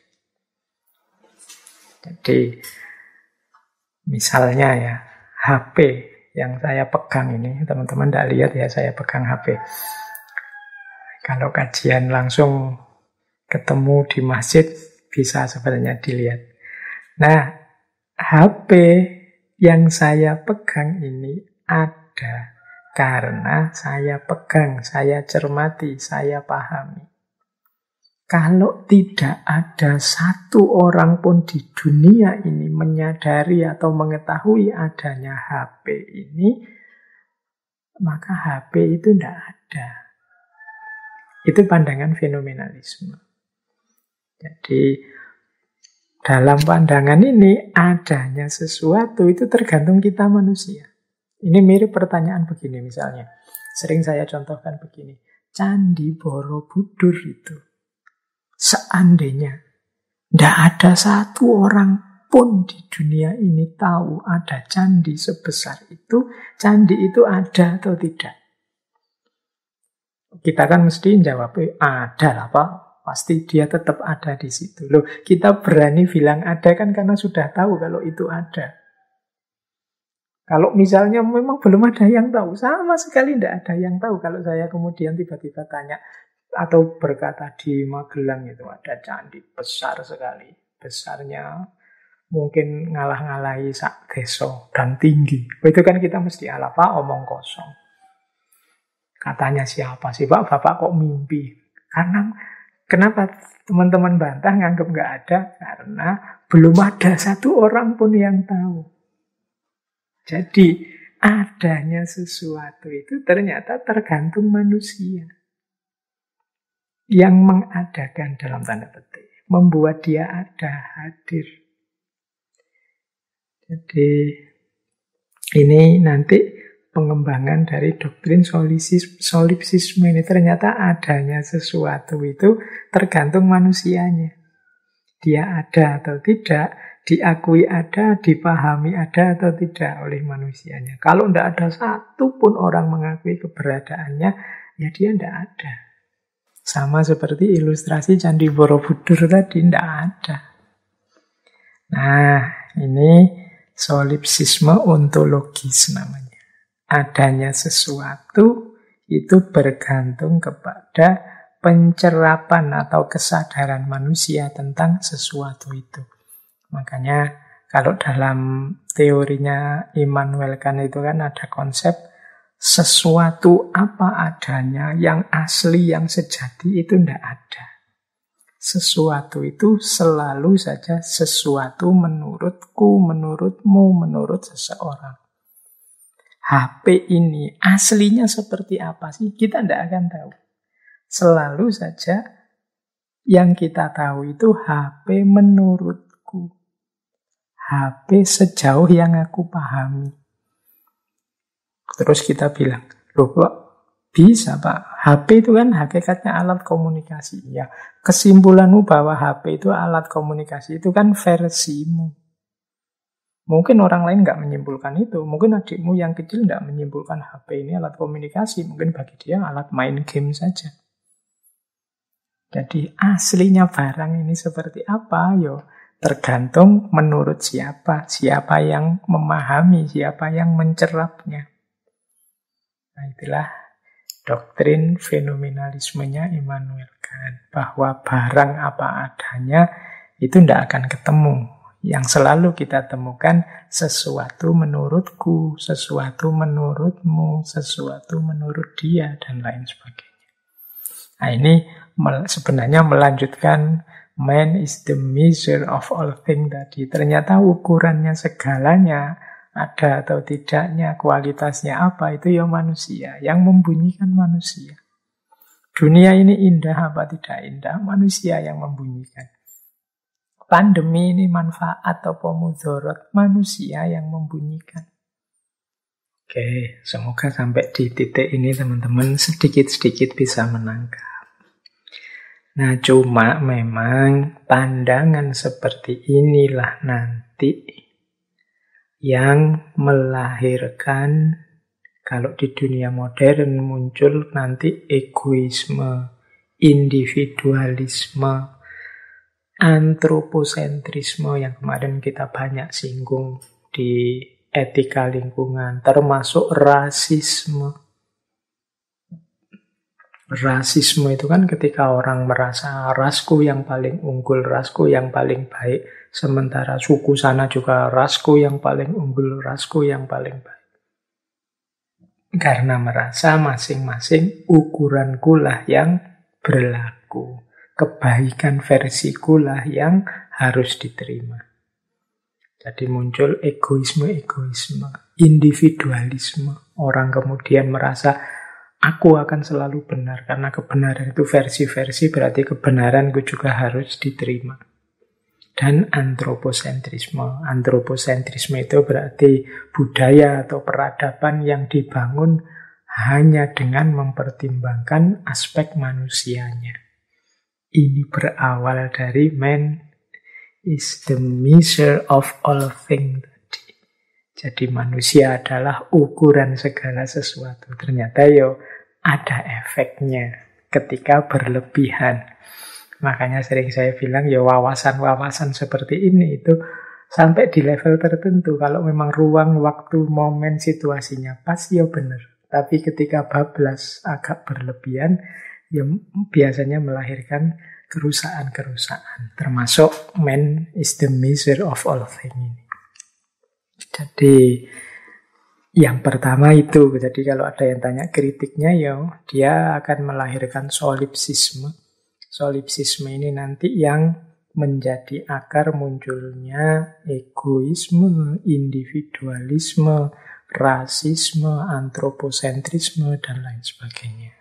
Jadi, misalnya ya, HP yang saya pegang ini, teman-teman tidak lihat ya saya pegang HP. Kalau kajian langsung ketemu di masjid, bisa sebenarnya dilihat. Nah, HP yang saya pegang ini ada karena saya pegang, saya cermati, saya pahami. Kalau tidak ada satu orang pun di dunia ini menyadari atau mengetahui adanya HP ini, maka HP itu tidak ada. Itu pandangan fenomenalisme. Jadi dalam pandangan ini adanya sesuatu itu tergantung kita manusia. Ini mirip pertanyaan begini misalnya. Sering saya contohkan begini. Candi Borobudur itu seandainya tidak ada satu orang pun di dunia ini tahu ada candi sebesar itu, candi itu ada atau tidak? Kita kan mesti jawab, ada lah Pak. Pasti dia tetap ada di situ. Loh, kita berani bilang ada kan karena sudah tahu kalau itu ada. Kalau misalnya memang belum ada yang tahu, sama sekali tidak ada yang tahu. Kalau saya kemudian tiba-tiba tanya atau berkata di Magelang itu ada candi besar sekali. Besarnya mungkin ngalah-ngalahi sak desa dan tinggi. Itu kan kita mesti ala Pak omong kosong. Katanya siapa sih Pak? Bapak kok mimpi? Karena Kenapa teman-teman bantah nganggap nggak ada? Karena belum ada satu orang pun yang tahu. Jadi adanya sesuatu itu ternyata tergantung manusia. Yang mengadakan dalam tanda petik. Membuat dia ada, hadir. Jadi ini nanti pengembangan dari doktrin solipsisme ini. Ternyata adanya sesuatu itu tergantung manusianya. Dia ada atau tidak, diakui ada, dipahami ada atau tidak oleh manusianya. Kalau tidak ada satu pun orang mengakui keberadaannya, ya dia tidak ada. Sama seperti ilustrasi Candi Borobudur tadi, tidak ada. Nah, ini solipsisme ontologis namanya. Adanya sesuatu itu bergantung kepada pencerapan atau kesadaran manusia tentang sesuatu itu. Makanya kalau dalam teorinya Immanuel Kant itu kan ada konsep sesuatu apa adanya, yang asli, yang sejati itu tidak ada. Sesuatu itu selalu saja sesuatu menurutku, menurutmu, menurut seseorang. HP ini aslinya seperti apa sih? Kita tidak akan tahu. Selalu saja yang kita tahu itu HP menurutku. HP sejauh yang aku pahami. Terus kita bilang, loh kok bisa Pak? HP itu kan hakikatnya alat komunikasi. Ya, kesimpulanmu bahwa HP itu alat komunikasi itu kan versimu. Mungkin orang lain nggak menyimpulkan itu. Mungkin adikmu yang kecil nggak menyimpulkan HP ini alat komunikasi. Mungkin bagi dia alat main game saja. Jadi aslinya barang ini seperti apa? Yo, tergantung menurut siapa. Siapa yang memahami, siapa yang mencerapnya. Nah, itulah doktrin fenomenalismenya Immanuel Kant. Bahwa barang apa adanya itu tidak akan ketemu. Yang selalu kita temukan sesuatu menurutku, sesuatu menurutmu, sesuatu menurut dia, dan lain sebagainya. Nah, ini sebenarnya melanjutkan man is the measure of all things tadi. Ternyata ukurannya segalanya, ada atau tidaknya, kualitasnya apa, itu ya manusia. Yang membunyikan manusia. Dunia ini indah apa tidak indah, manusia yang membunyikan. Pandemi ini manfaat atau mudarat, manusia yang membunyikan. Oke, semoga sampai di titik ini teman-teman sedikit-sedikit bisa menangkap. Nah, cuma memang pandangan seperti inilah nanti yang melahirkan, kalau di dunia modern muncul nanti egoisme, individualisme, antroposentrisme yang kemarin kita banyak singgung di etika lingkungan, termasuk rasisme. Rasisme itu kan ketika orang merasa rasku yang paling unggul, rasku yang paling baik, sementara suku sana juga rasku yang paling unggul, rasku yang paling baik. Karena merasa masing-masing ukuranku lah yang berlaku, kebaikan versiku lah yang harus diterima. Jadi muncul egoisme, individualisme. Orang kemudian merasa aku akan selalu benar, karena kebenaran itu versi-versi, berarti kebenaranku juga harus diterima. Dan antroposentrisme. Antroposentrisme itu berarti budaya atau peradaban yang dibangun hanya dengan mempertimbangkan aspek manusianya. Ini berawal dari man is the measure of all things. Jadi manusia adalah ukuran segala sesuatu. Ternyata ada efeknya ketika berlebihan. Makanya sering saya bilang wawasan-wawasan seperti ini itu sampai di level tertentu. Kalau memang ruang, waktu, momen, situasinya pas, benar. Tapi ketika bablas agak berlebihan, biasanya melahirkan kerusakan-kerusakan. Termasuk man is the measure of all things ini. Jadi yang pertama itu, jadi kalau ada yang tanya kritiknya dia akan melahirkan solipsisme. Solipsisme ini nanti yang menjadi akar munculnya egoisme, individualisme, rasisme, antroposentrisme, dan lain sebagainya.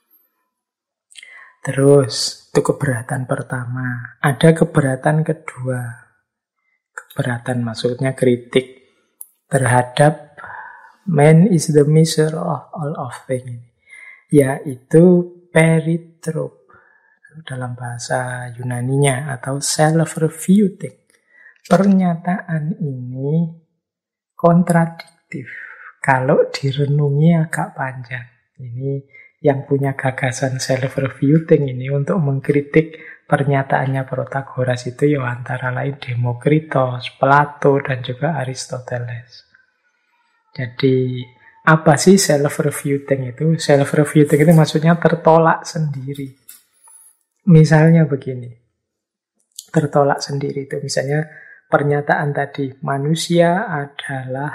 Terus, itu keberatan pertama. Ada keberatan kedua. Keberatan maksudnya kritik terhadap man is the measure of all of things. Yaitu peritrop dalam bahasa Yunaninya atau self-refuting. Pernyataan ini kontradiktif kalau direnungi agak panjang. Ini yang punya gagasan self-refuting ini untuk mengkritik pernyataannya Protagoras itu ya antara lain Demokritos, Plato, dan juga Aristoteles. Jadi apa sih self-refuting itu? Self-refuting itu maksudnya tertolak sendiri. Misalnya begini, tertolak sendiri itu misalnya pernyataan tadi, manusia adalah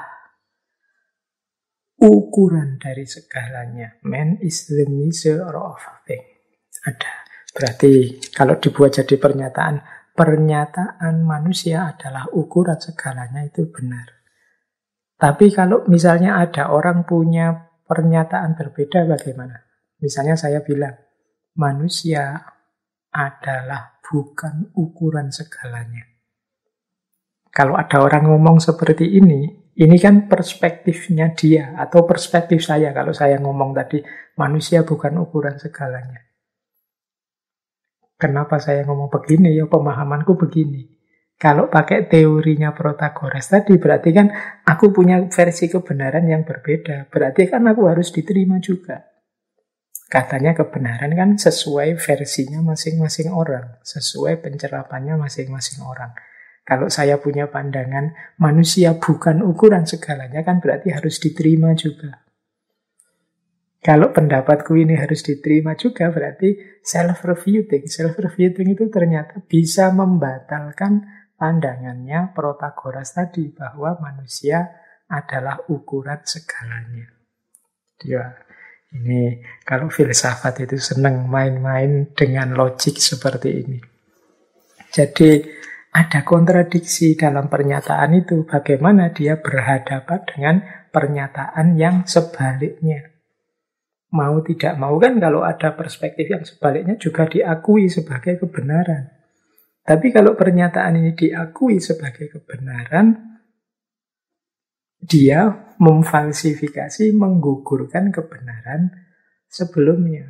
ukuran dari segalanya. Man is the measure of things. Ada. Berarti kalau dibuat jadi pernyataan manusia adalah ukuran segalanya itu benar. Tapi kalau misalnya ada orang punya pernyataan berbeda bagaimana? Misalnya saya bilang, manusia adalah bukan ukuran segalanya. Kalau ada orang ngomong seperti ini kan perspektifnya dia atau perspektif saya. Kalau saya ngomong tadi, manusia bukan ukuran segalanya. Kenapa saya ngomong begini? Ya pemahamanku begini. Kalau pakai teorinya Protagoras tadi, berarti kan aku punya versi kebenaran yang berbeda. Berarti kan aku harus diterima juga. Katanya kebenaran kan sesuai versinya masing-masing orang, sesuai pencerapannya masing-masing orang. Kalau saya punya pandangan manusia bukan ukuran segalanya kan berarti harus diterima juga. Kalau pendapatku ini harus diterima juga berarti self-refuting. Self-refuting itu ternyata bisa membatalkan pandangannya Protagoras tadi bahwa manusia adalah ukuran segalanya. Ya. Ini kalau filsafat itu senang main-main dengan logik seperti ini. Jadi ada kontradiksi dalam pernyataan itu. Bagaimana dia berhadapan dengan pernyataan yang sebaliknya. Mau tidak mau kan kalau ada perspektif yang sebaliknya juga diakui sebagai kebenaran. Tapi kalau pernyataan ini diakui sebagai kebenaran, dia memfalsifikasi, menggugurkan kebenaran sebelumnya.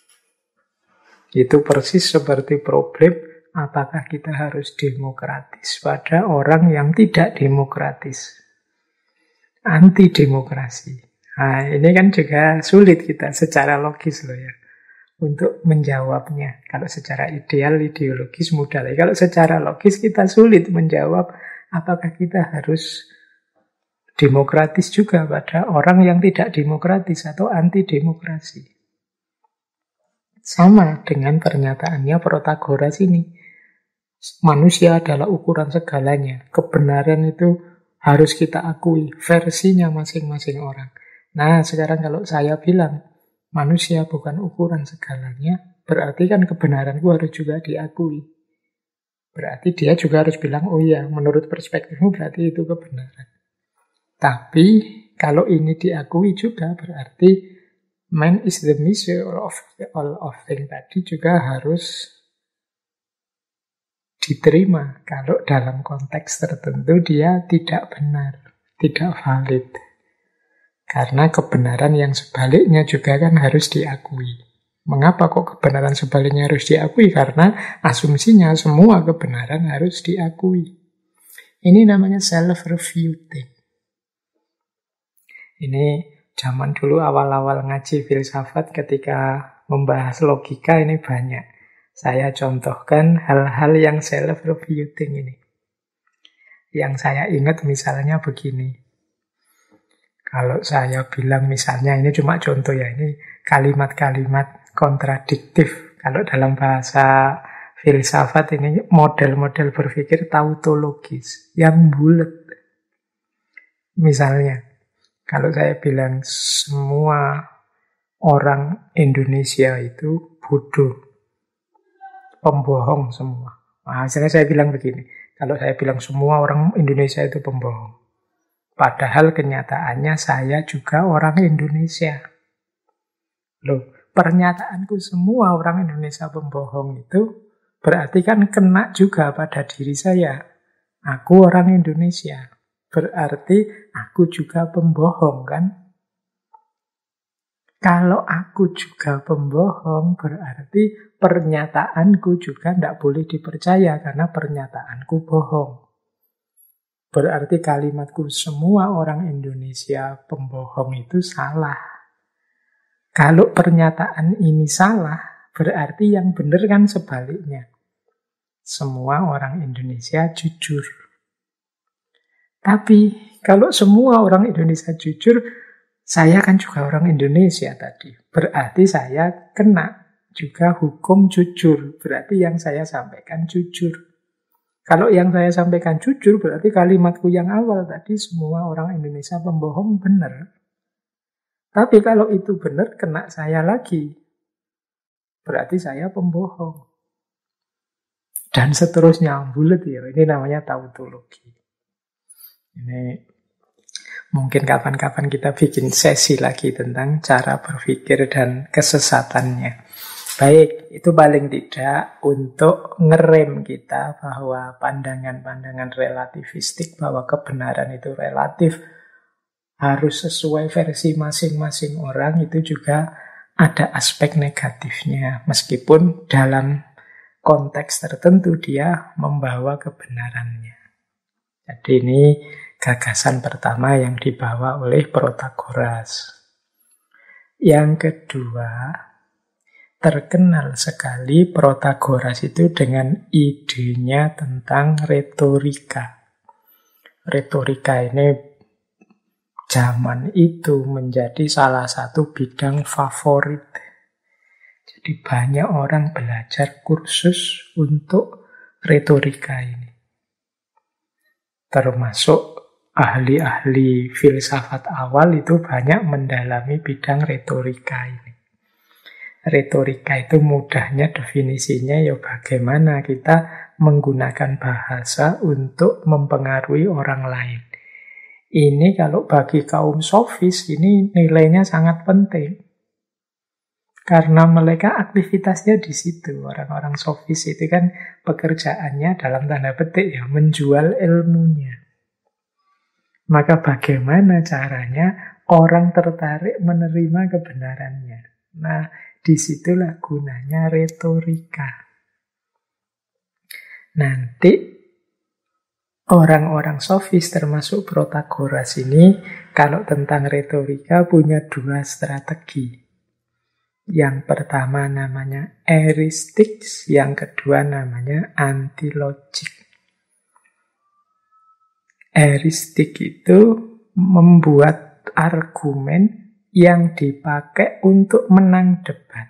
Itu persis seperti problem apakah kita harus demokratis pada orang yang tidak demokratis. Anti-demokrasi. Nah, ini kan juga sulit kita secara logis loh ya untuk menjawabnya. Kalau secara ideal, ideologis mudah. Kalau secara logis kita sulit menjawab apakah kita harus demokratis juga pada orang yang tidak demokratis atau anti-demokrasi. Sama dengan pernyataannya Protagoras ini. Manusia adalah ukuran segalanya. Kebenaran itu harus kita akui. Versinya masing-masing orang. Nah, sekarang kalau saya bilang manusia bukan ukuran segalanya, berarti kan kebenaranku harus juga diakui. Berarti dia juga harus bilang, oh iya, menurut perspektifmu berarti itu kebenaran. Tapi kalau ini diakui juga berarti man is the measure of all of things tadi juga harus diterima. Kalau dalam konteks tertentu dia tidak benar, tidak valid. Karena kebenaran yang sebaliknya juga kan harus diakui. Mengapa kok kebenaran sebaliknya harus diakui? Karena asumsinya semua kebenaran harus diakui. Ini namanya self-refuting. Ini zaman dulu awal-awal ngaji filsafat ketika membahas logika ini banyak. Saya contohkan hal-hal yang self-refuting ini. Yang saya ingat misalnya begini. Kalau saya bilang misalnya, ini cuma contoh ya, ini kalimat-kalimat kontradiktif. Kalau dalam bahasa filsafat ini model-model berpikir tautologis, yang bulat. Misalnya, kalau saya bilang semua orang Indonesia itu bodoh. pembohong semua. Nah, misalnya saya bilang begini, kalau saya bilang semua orang Indonesia itu pembohong, padahal kenyataannya saya juga orang Indonesia. Loh, pernyataanku semua orang Indonesia pembohong itu berarti kan kena juga pada diri saya. Aku orang Indonesia, berarti aku juga pembohong kan? Kalau aku juga pembohong, berarti pernyataanku juga tidak boleh dipercaya karena pernyataanku bohong. Berarti kalimatku semua orang Indonesia pembohong itu salah. Kalau pernyataan ini salah, berarti yang benar kan sebaliknya. Semua orang Indonesia jujur. Tapi kalau semua orang Indonesia jujur, saya kan juga orang Indonesia tadi. Berarti saya kena juga hukum jujur. Berarti yang saya sampaikan jujur. Kalau yang saya sampaikan jujur, berarti kalimatku yang awal tadi, semua orang Indonesia pembohong, benar. Tapi kalau itu benar, kena saya lagi. Berarti saya pembohong. Dan seterusnya, bulat ya. Ini namanya tautologi. Ini mungkin kapan-kapan kita bikin sesi lagi tentang cara berpikir dan kesesatannya. Baik, itu paling tidak untuk ngerem kita bahwa pandangan-pandangan relativistik, bahwa kebenaran itu relatif, harus sesuai versi masing-masing orang, itu juga ada aspek negatifnya. Meskipun dalam konteks tertentu dia membawa kebenarannya. Jadi ini gagasan pertama yang dibawa oleh Protagoras. Yang kedua, terkenal sekali Protagoras itu dengan idenya tentang retorika. Retorika ini zaman itu menjadi salah satu bidang favorit. Jadi banyak orang belajar kursus untuk retorika ini. Termasuk ahli-ahli filsafat awal itu banyak mendalami bidang retorika ini. Retorika itu mudahnya definisinya ya bagaimana kita menggunakan bahasa untuk mempengaruhi orang lain. Ini kalau bagi kaum sofis ini nilainya sangat penting. Karena mereka aktivitasnya di situ. Orang-orang sofis itu kan pekerjaannya dalam tanda petik ya menjual ilmunya. Maka bagaimana caranya orang tertarik menerima kebenarannya? Nah, disitulah gunanya retorika. Nanti orang-orang sofis termasuk Protagoras ini kalau tentang retorika punya dua strategi. Yang pertama namanya eristik, yang kedua namanya antilogik. Eristik itu membuat argumen yang dipakai untuk menang debat.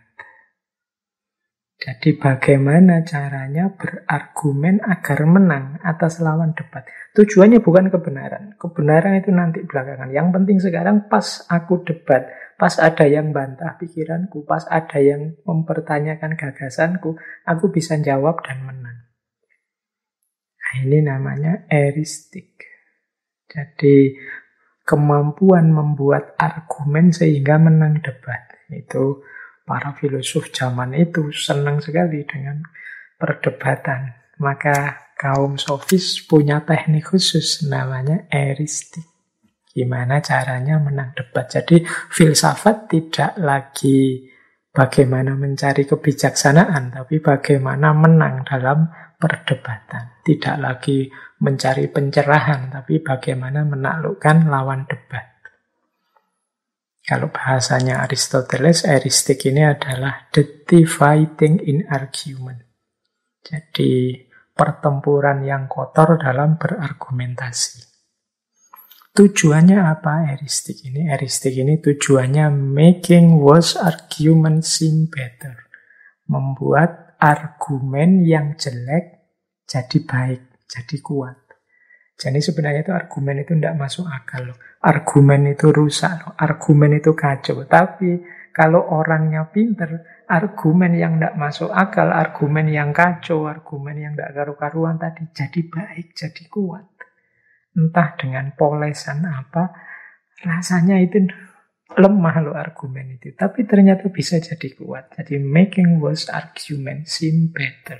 Jadi bagaimana caranya berargumen agar menang atas lawan debat. Tujuannya bukan kebenaran. Kebenaran itu nanti belakangan. Yang penting sekarang pas aku debat, pas ada yang bantah pikiranku, pas ada yang mempertanyakan gagasanku, aku bisa jawab dan menang. Nah, ini namanya eristik. Jadi kemampuan membuat argumen sehingga menang debat. Itu para filosof zaman itu senang sekali dengan perdebatan. Maka kaum sofis punya teknik khusus namanya eristik. Gimana caranya menang debat. Jadi filsafat tidak lagi bagaimana mencari kebijaksanaan, tapi bagaimana menang dalam perdebatan. Tidak lagi mencari pencerahan, tapi bagaimana menaklukkan lawan debat. Kalau bahasanya Aristoteles, eristik ini adalah the dividing in argument. Jadi pertempuran yang kotor dalam berargumentasi. Tujuannya apa eristik ini? Eristik ini tujuannya making worse argument seem better. Membuat argumen yang jelek jadi baik, jadi kuat. Jadi sebenarnya itu argumen itu tidak masuk akal loh. Argumen itu rusak loh. Argumen itu kacau. Tapi Kalau orangnya pinter, argumen yang tidak masuk akal, argumen yang kacau, argumen yang tidak karu-karuan tadi jadi baik, jadi kuat. Entah dengan polesan apa, rasanya itu lemah loh argumen itu. Tapi ternyata bisa jadi kuat. Jadi making worse argument seem better.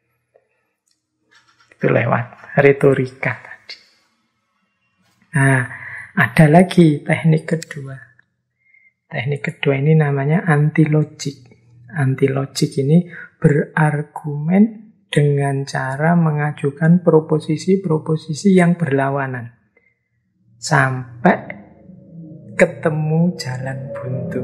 Itu lewat retorika tadi. Nah, ada lagi teknik kedua. Teknik kedua ini namanya anti-logik. Anti-logik ini berargumen dengan cara mengajukan proposisi-proposisi yang berlawanan. Sampai ketemu jalan buntu.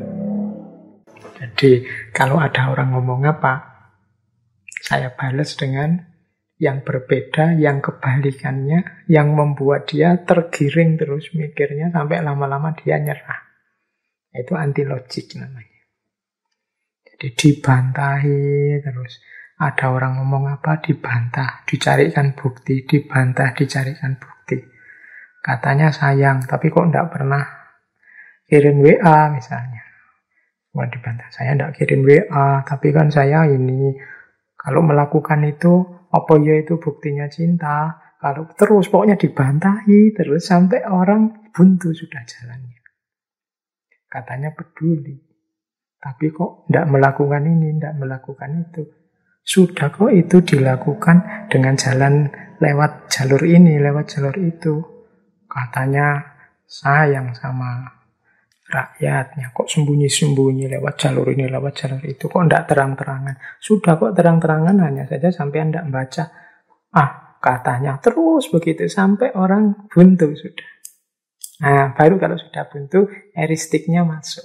Jadi kalau ada orang ngomong apa, saya balas dengan yang berbeda, yang kebalikannya, yang membuat dia tergiring terus mikirnya sampai lama-lama dia nyerah. Itu anti-logik namanya. Jadi dibantahi terus. Ada orang ngomong apa, dibantah, dicarikan bukti, dibantah, dicarikan bukti. Katanya sayang, tapi kok enggak pernah kirim WA misalnya. Wah, dibantah, saya enggak kirim WA, tapi kan saya ini, kalau melakukan itu, apa ya itu buktinya cinta? Kalau terus pokoknya dibantahi terus sampai orang buntu sudah jalannya. Katanya peduli. Tapi kok tidak melakukan ini, tidak melakukan itu. Sudah kok itu dilakukan dengan jalan lewat jalur ini, lewat jalur itu. Katanya sayang sama rakyatnya. Kok sembunyi-sembunyi lewat jalur ini, lewat jalur itu. Kok tidak terang-terangan. Sudah kok terang-terangan, hanya saja sampai Anda baca. Katanya terus begitu sampai orang buntu sudah. Nah, baru kalau sudah buntu, eristiknya masuk.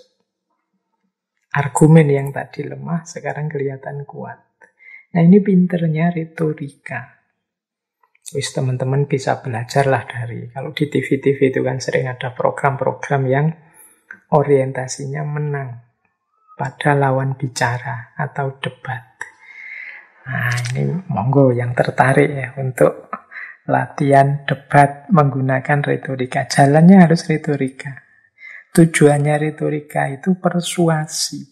Argumen yang tadi lemah, sekarang kelihatan kuat. Nah, ini pinternya retorika. Terus teman-teman bisa belajarlah dari, kalau di TV-TV itu kan sering ada program-program yang orientasinya menang pada lawan bicara atau debat. Nah, ini monggo yang tertarik ya untuk latihan debat menggunakan retorika. Jalannya harus retorika. Tujuannya retorika itu persuasi.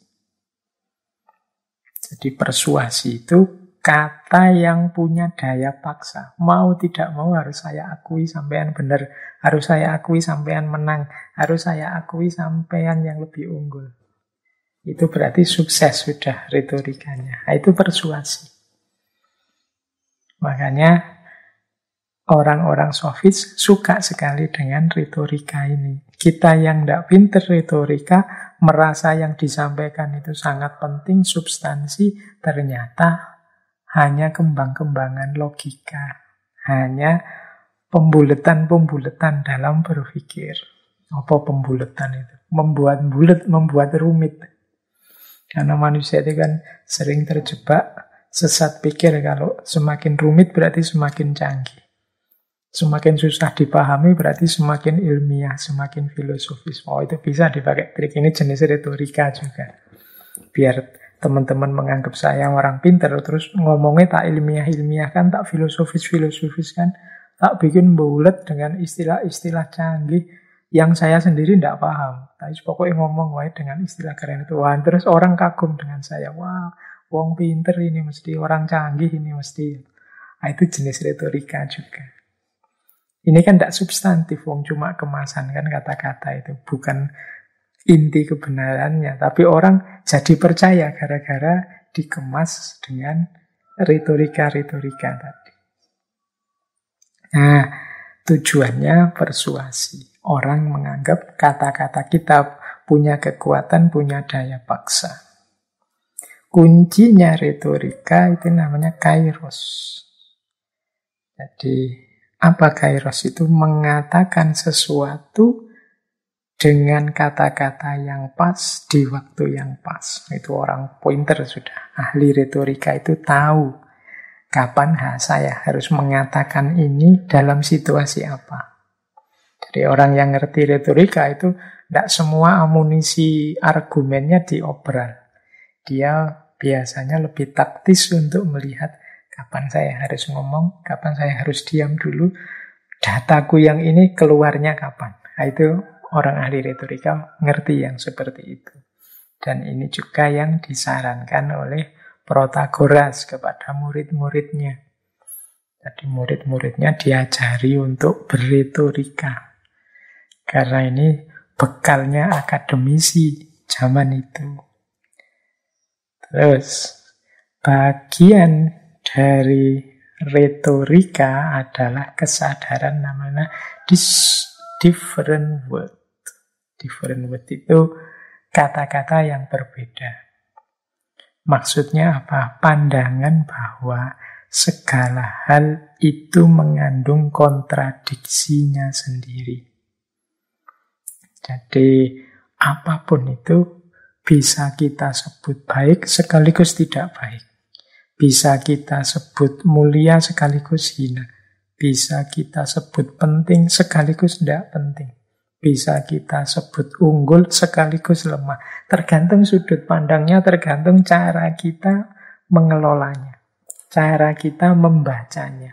Jadi persuasi itu kata yang punya daya paksa. Mau tidak mau harus saya akui sampean benar. Harus saya akui sampean menang. Harus saya akui sampean yang lebih unggul. Itu berarti sukses sudah retorikanya. Nah, itu persuasi. Makanya orang-orang sofis suka sekali dengan retorika ini. Kita yang tidak pinter retorika, merasa yang disampaikan itu sangat penting, substansi, ternyata hanya kembang-kembangan logika. Hanya pembuletan-pembuletan dalam berpikir. Apa pembuletan itu? Membuat bulet, membuat rumit. Karena manusia itu kan sering terjebak sesat pikir, kalau semakin rumit berarti semakin canggih. Semakin susah dipahami berarti semakin ilmiah, semakin filosofis. Oh, itu bisa dipakai trik ini, jenis retorika juga. Biar teman-teman menganggap saya orang pintar, terus ngomongnya tak ilmiah-ilmiah kan, tak filosofis-filosofis kan, tak bikin bulet dengan istilah-istilah canggih yang saya sendiri tidak paham. Tapi pokoknya ngomong wae dengan istilah keren itu. Wah, terus orang kagum dengan saya. Wah, wong pinter ini mesti, orang canggih ini mesti. Nah, itu jenis retorika juga. Ini kan tidak substantif, wong cuma kemasan kan kata-kata itu. Bukan inti kebenarannya. Tapi orang jadi percaya gara-gara dikemas dengan retorika-retorika tadi. Nah, tujuannya persuasi. Orang menganggap kata-kata kita punya kekuatan, punya daya paksa. Kuncinya retorika itu namanya kairos. Jadi, apa kairos itu? Mengatakan sesuatu dengan kata-kata yang pas di waktu yang pas. Itu orang pointer sudah. Ahli retorika itu tahu kapan saya harus mengatakan ini dalam situasi apa. Jadi orang yang ngerti retorika itu tidak semua amunisi argumennya diobral. Dia biasanya lebih taktis untuk melihat kapan saya harus ngomong, kapan saya harus diam dulu, dataku yang ini keluarnya kapan. Nah, itu orang ahli retorika ngerti yang seperti itu. Dan ini juga yang disarankan oleh Protagoras kepada murid-muridnya. Jadi murid-muridnya diajari untuk berretorika. Karena ini bekalnya akademisi zaman itu. Terus, bagian dari retorika adalah kesadaran namanya different word. Different word itu kata-kata yang berbeda. Maksudnya apa? Pandangan bahwa segala hal itu mengandung kontradiksinya sendiri. Jadi apapun itu bisa kita sebut baik sekaligus tidak baik. Bisa kita sebut mulia sekaligus hina. Bisa kita sebut penting sekaligus tidak penting. Bisa kita sebut unggul sekaligus lemah. Tergantung sudut pandangnya, tergantung cara kita mengelolanya. Cara kita membacanya.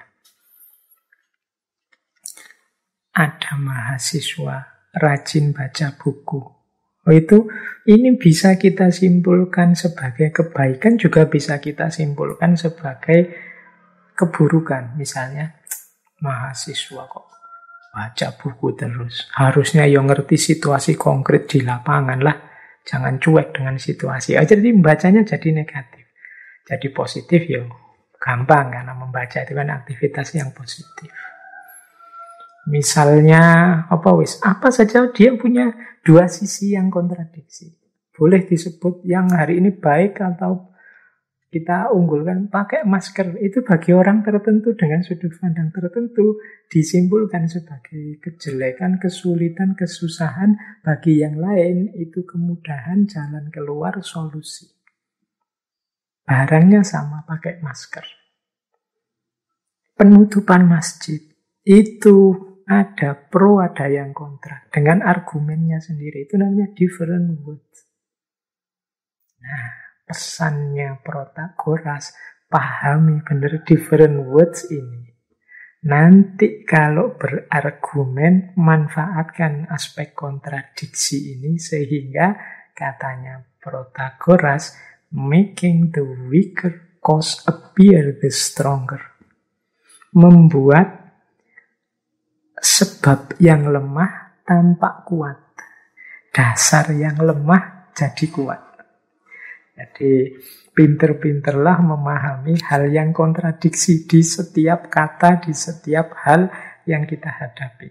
Ada mahasiswa rajin baca buku. Ini bisa kita simpulkan sebagai kebaikan, juga bisa kita simpulkan sebagai keburukan. Misalnya, mahasiswa kok baca buku terus. Harusnya yang ngerti situasi konkret di lapangan lah. Jangan cuek dengan situasi. Jadi membacanya jadi negatif. Jadi positif ya gampang, karena membaca itu kan aktivitas yang positif. Misalnya apa saja dia punya dua sisi yang kontradiksi. Boleh disebut yang hari ini baik atau kita unggulkan pakai masker. Itu bagi orang tertentu dengan sudut pandang tertentu disimpulkan sebagai kejelekan, kesulitan, kesusahan. Bagi yang lain itu kemudahan, jalan keluar, solusi. Barangnya sama, pakai masker. Penutupan masjid itu ada pro, ada yang kontra. Dengan argumennya sendiri. Itu namanya different words. Nah, pesannya Protagoras, pahami benar different words ini. Nanti kalau berargumen, manfaatkan aspek kontradiksi ini sehingga katanya Protagoras, making the weaker cause appear the stronger. Membuat sebab yang lemah tampak kuat. Dasar yang lemah jadi kuat. Jadi pinter-pinterlah memahami hal yang kontradiksi di setiap kata, di setiap hal yang kita hadapi.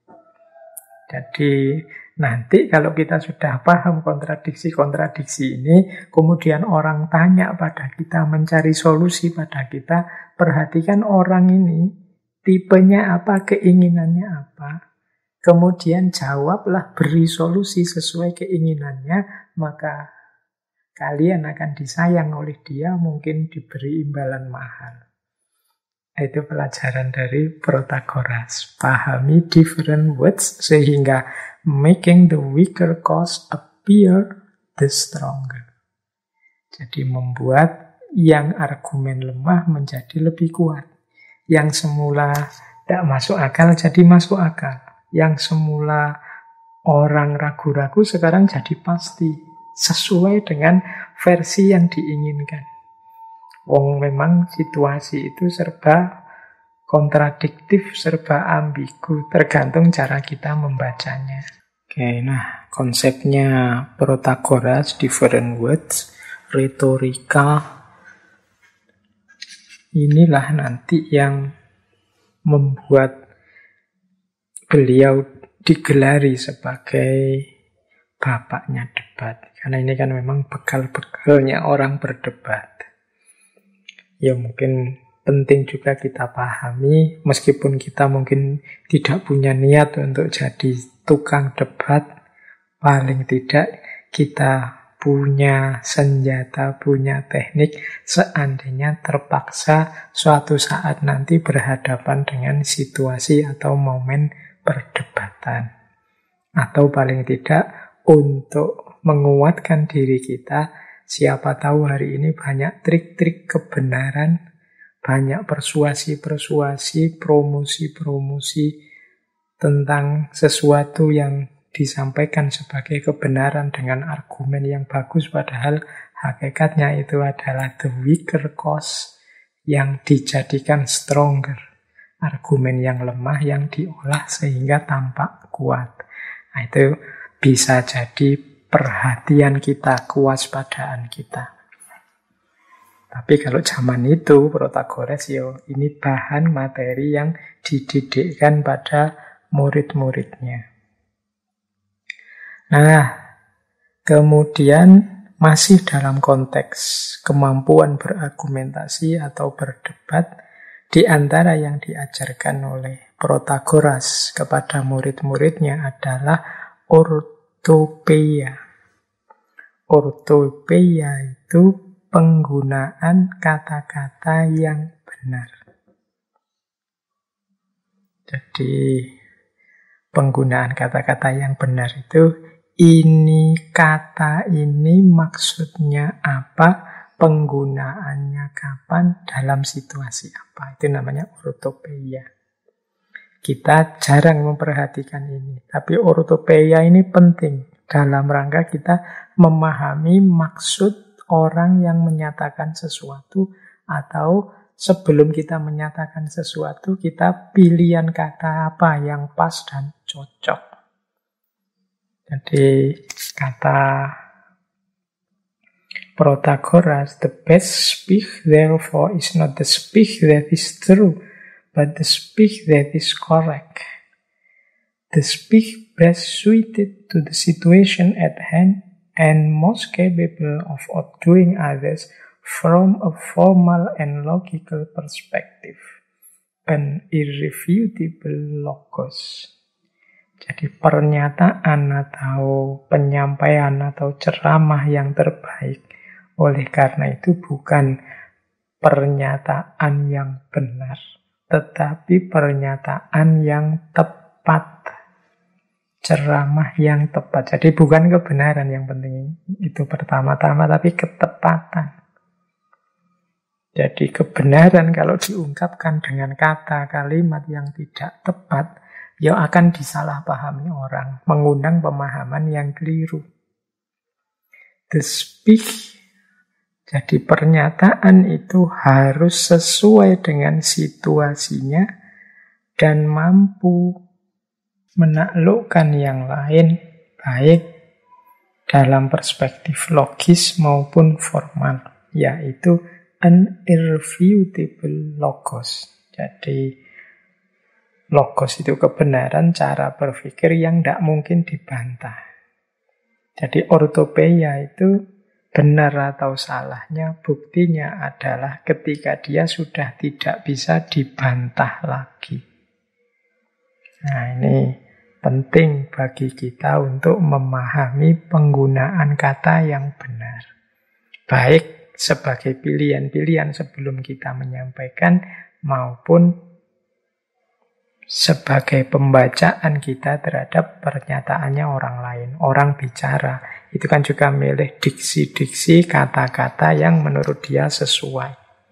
Jadi nanti kalau kita sudah paham kontradiksi-kontradiksi ini, kemudian orang tanya pada kita, mencari solusi pada kita, perhatikan orang ini, tipenya apa, keinginannya apa. Kemudian jawablah, beri solusi sesuai keinginannya, maka kalian akan disayang oleh dia, mungkin diberi imbalan mahal. Itu pelajaran dari Protagoras. Pahami different words sehingga making the weaker cause appear the stronger. Jadi membuat yang argumen lemah menjadi lebih kuat. Yang semula tidak masuk akal jadi masuk akal. Yang semula orang ragu-ragu sekarang jadi pasti. Sesuai dengan versi yang diinginkan. Memang situasi itu serba kontradiktif, serba ambigu. Tergantung cara kita membacanya. Oke, nah konsepnya Protagoras, different words, retorika. Inilah nanti yang membuat beliau digelari sebagai bapaknya debat. Karena ini kan memang bekal-bekalnya orang berdebat. Ya mungkin penting juga kita pahami, meskipun kita mungkin tidak punya niat untuk jadi tukang debat, paling tidak kita punya senjata, punya teknik, seandainya terpaksa suatu saat nanti berhadapan dengan situasi atau momen perdebatan. Atau paling tidak untuk menguatkan diri kita, siapa tahu hari ini banyak trik-trik kebenaran, banyak persuasi-persuasi, promosi-promosi tentang sesuatu yang disampaikan sebagai kebenaran dengan argumen yang bagus, padahal hakikatnya itu adalah the weaker cause yang dijadikan stronger. Argumen yang lemah yang diolah sehingga tampak kuat. Nah, itu bisa jadi perhatian kita, kewaspadaan kita. Tapi kalau zaman itu, Protagoras, ini bahan materi yang dididikkan pada murid-muridnya. Nah, kemudian masih dalam konteks kemampuan berargumentasi atau berdebat, di antara yang diajarkan oleh Protagoras kepada murid-muridnya adalah ortopeia. Ortopeia itu penggunaan kata-kata yang benar. Jadi, penggunaan kata-kata yang benar itu, ini kata ini maksudnya apa, penggunaannya kapan, dalam situasi apa. Itu namanya ortopeia. Kita jarang memperhatikan ini. Tapi ortopeia ini penting dalam rangka kita memahami maksud orang yang menyatakan sesuatu, atau sebelum kita menyatakan sesuatu, kita pilihan kata apa yang pas dan cocok. Jadi kata Protagoras, the best speech therefore is not the speech that is true, but the speech that is correct. The speech best suited to the situation at hand and most capable of outdoing others from a formal and logical perspective. An irrefutable logos. Jadi pernyataan atau penyampaian atau ceramah yang terbaik. Oleh karena itu bukan pernyataan yang benar, tetapi pernyataan yang tepat. Ceramah yang tepat. Jadi bukan kebenaran yang penting itu pertama-tama, tapi ketepatan. Jadi kebenaran kalau diungkapkan dengan kata kalimat yang tidak tepat, ya akan disalahpahami orang, mengundang pemahaman yang keliru. The speech, jadi pernyataan itu harus sesuai dengan situasinya dan mampu menaklukkan yang lain, baik dalam perspektif logis maupun formal, yaitu an irrefutable logos. Jadi logos itu kebenaran, cara berpikir yang tidak mungkin dibantah. Jadi ortopeia itu benar atau salahnya, buktinya adalah ketika dia sudah tidak bisa dibantah lagi. Nah, ini penting bagi kita untuk memahami penggunaan kata yang benar. Baik sebagai pilihan-pilihan sebelum kita menyampaikan, maupun sebagai pembacaan kita terhadap pernyataannya orang lain, orang bicara. Itu kan juga milih diksi-diksi kata-kata yang menurut dia sesuai.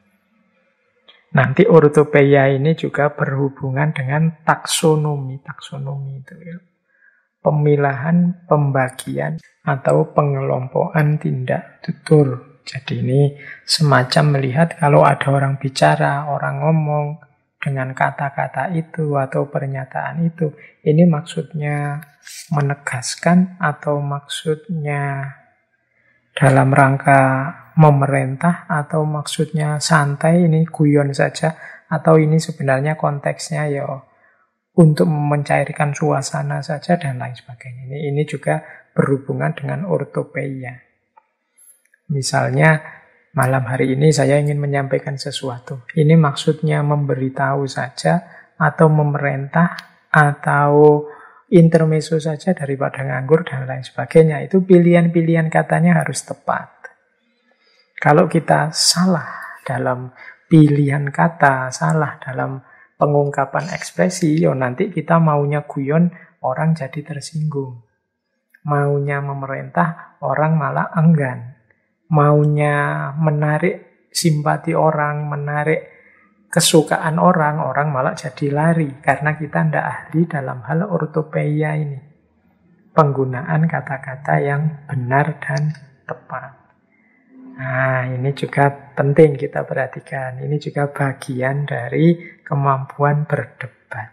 Nanti ortopeia ini juga berhubungan dengan taksonomi. Taksonomi itu ya, pemilahan, pembagian, atau pengelompokan tindak tutur. Jadi ini semacam melihat kalau ada orang bicara, orang ngomong dengan kata-kata itu atau pernyataan itu, ini maksudnya menegaskan atau maksudnya dalam rangka memerintah atau maksudnya santai, ini guyon saja, atau ini sebenarnya konteksnya ya untuk mencairkan suasana saja dan lain sebagainya. Ini juga berhubungan dengan ortopeia. Misalnya malam hari ini saya ingin menyampaikan sesuatu. Ini maksudnya memberitahu saja atau memerintah atau intermezzo saja daripada nganggur dan lain sebagainya. Itu pilihan-pilihan katanya harus tepat. Kalau kita salah dalam pilihan kata, salah dalam pengungkapan ekspresi, nanti kita maunya guyon, orang jadi tersinggung. Maunya memerintah, orang malah enggan. Maunya menarik simpati orang, menarik kesukaan orang, orang malah jadi lari. Karena kita tidak ahli dalam hal ortopeia ini. penggunaan kata-kata yang benar dan tepat. Nah, ini juga penting kita perhatikan. Ini juga bagian dari kemampuan berdebat.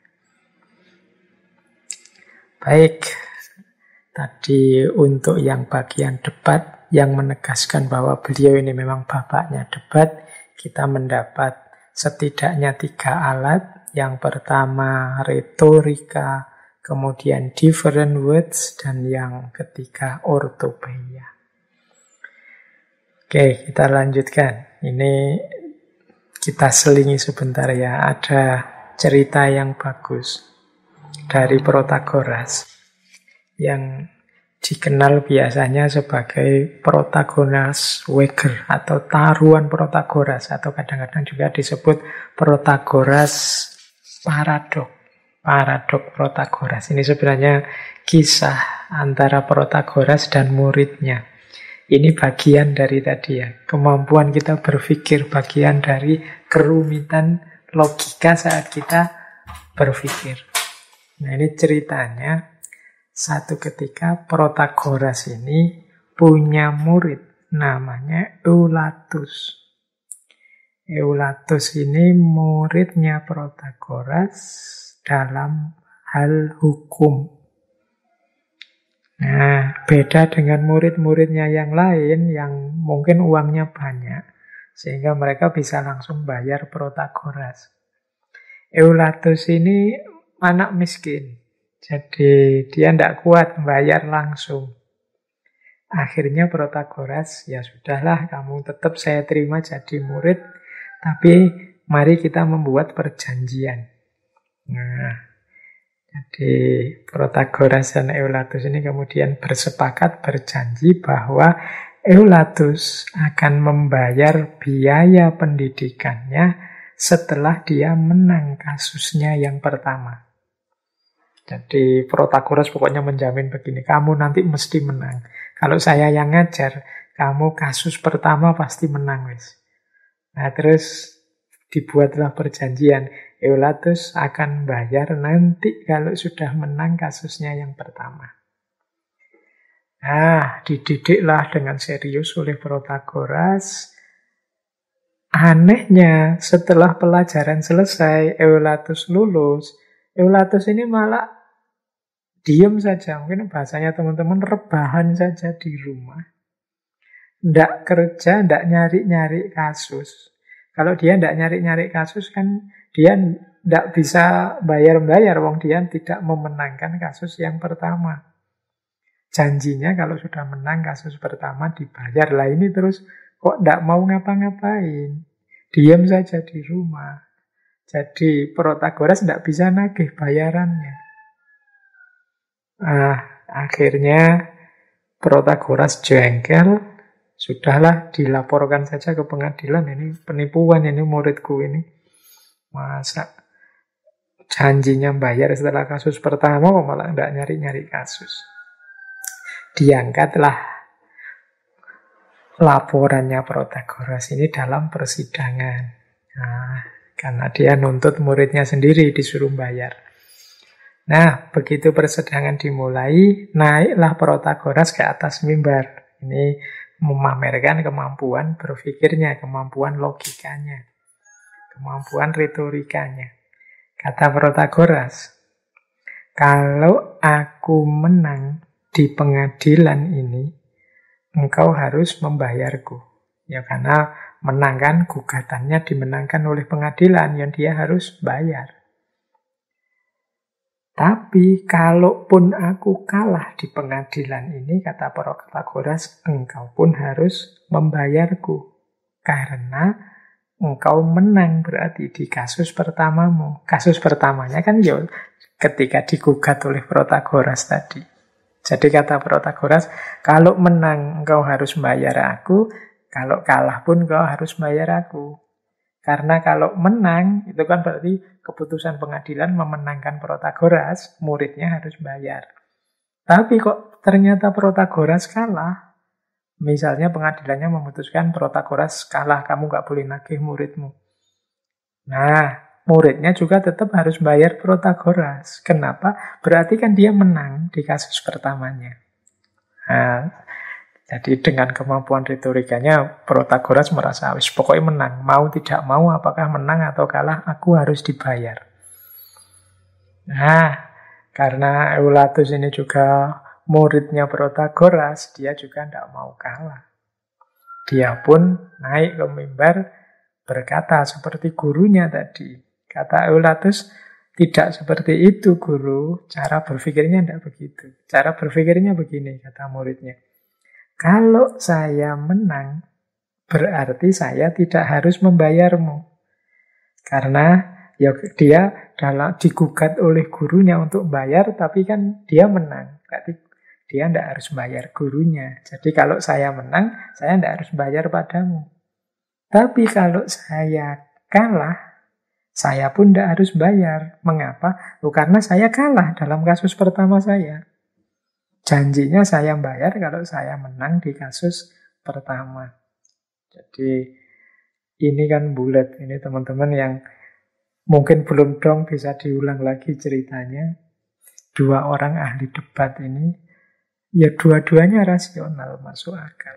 Baik, tadi untuk yang bagian debat, yang menegaskan bahwa beliau ini memang bapaknya debat, kita mendapat setidaknya 3 alat. Yang pertama retorika, kemudian different words, dan yang ketiga ortopeia. Oke, kita lanjutkan. Ini kita selingi sebentar ya. Ada cerita yang bagus dari Protagoras yang dikenal biasanya sebagai Protagoras Wager atau taruhan Protagoras, atau kadang-kadang juga disebut Protagoras paradok Protagoras. Ini sebenarnya kisah antara Protagoras dan muridnya. Ini bagian dari tadi ya, kemampuan kita berpikir, bagian dari kerumitan logika saat kita berpikir. Nah, ini ceritanya, satu ketika Protagoras ini punya murid namanya Eulatus. Eulatus ini muridnya Protagoras dalam hal hukum. Nah, beda dengan murid-muridnya yang lain yang mungkin uangnya banyak, sehingga mereka bisa langsung bayar Protagoras. Eulatus ini anak miskin, jadi dia tidak kuat bayar langsung. Akhirnya Protagoras, ya sudahlah, kamu tetap saya terima jadi murid, tapi mari kita membuat perjanjian. Nah, jadi Protagoras dan Eulatus ini kemudian bersepakat berjanji bahwa Eulatus akan membayar biaya pendidikannya setelah dia menang kasusnya yang pertama. Jadi Protagoras pokoknya menjamin begini, kamu nanti mesti menang. Kalau saya yang ngajar, kamu kasus pertama pasti menang, wis. Nah, terus dibuatlah perjanjian. Eulatus akan bayar nanti kalau sudah menang kasusnya yang pertama. Nah, dididiklah dengan serius oleh Protagoras. Anehnya, setelah pelajaran selesai, Eulatus lulus. Eulatus ini malah diam saja. Mungkin bahasanya teman-teman rebahan saja di rumah. Ndak kerja, ndak nyari-nyari kasus. Kalau dia ndak nyari-nyari kasus kan dia ndak bisa bayar-bayar, wong dia tidak memenangkan kasus yang pertama. Janjinya kalau sudah menang kasus pertama dibayar. Lah ini terus kok ndak mau ngapa-ngapain. Diam saja di rumah. Jadi Protagoras ndak bisa nagih bayarannya. Akhirnya Protagoras jengkel. Sudahlah, dilaporkan saja ke pengadilan. Ini penipuan, ini muridku ini. Masa janjinya bayar setelah kasus pertama, kok malah nggak nyari-nyari kasus. Diangkatlah laporannya Protagoras ini dalam persidangan. Nah, karena dia nuntut muridnya sendiri disuruh bayar. Nah, begitu persidangan dimulai, naiklah Protagoras ke atas mimbar. Ini memamerkan kemampuan berpikirnya, kemampuan logikanya, kemampuan retorikanya. Kata Protagoras, kalau aku menang di pengadilan ini, engkau harus membayarku. Ya karena menang kan, gugatannya dimenangkan oleh pengadilan, yang dia harus bayar. Tapi kalaupun aku kalah di pengadilan ini, kata Protagoras, engkau pun harus membayarku. Karena engkau menang berarti di kasus pertamamu. Kasus pertamanya kan ya ketika digugat oleh Protagoras tadi. Jadi kata Protagoras, kalau menang engkau harus bayar aku, kalau kalah pun engkau harus bayar aku. Karena kalau menang, itu kan berarti keputusan pengadilan memenangkan Protagoras, muridnya harus bayar. Tapi kok ternyata Protagoras kalah, misalnya pengadilannya memutuskan Protagoras kalah, kamu nggak boleh nagih muridmu. Nah, muridnya juga tetap harus bayar Protagoras. Kenapa? Berarti kan dia menang di kasus pertamanya. Nah, jadi dengan kemampuan retorikanya, Protagoras merasa, wis pokoknya menang. Mau tidak mau, apakah menang atau kalah, aku harus dibayar. Nah, karena Eulatus ini juga muridnya Protagoras, dia juga tidak mau kalah. Dia pun naik ke mimbar berkata seperti gurunya tadi. Kata Eulatus, tidak seperti itu guru, cara berpikirnya tidak begitu. Cara berpikirnya begini, kata muridnya. Kalau saya menang, berarti saya tidak harus membayarmu. Karena ya dia digugat oleh gurunya untuk bayar, tapi kan dia menang. Berarti dia tidak harus bayar gurunya. Jadi kalau saya menang, saya tidak harus bayar padamu. Tapi kalau saya kalah, saya pun tidak harus bayar. Mengapa? Karena saya kalah dalam kasus pertama saya. Janjinya saya bayar kalau saya menang di kasus pertama. Jadi ini kan bulat. Ini teman-teman yang mungkin belum dong bisa diulang lagi ceritanya. Dua orang ahli debat ini, ya dua-duanya rasional, masuk akal.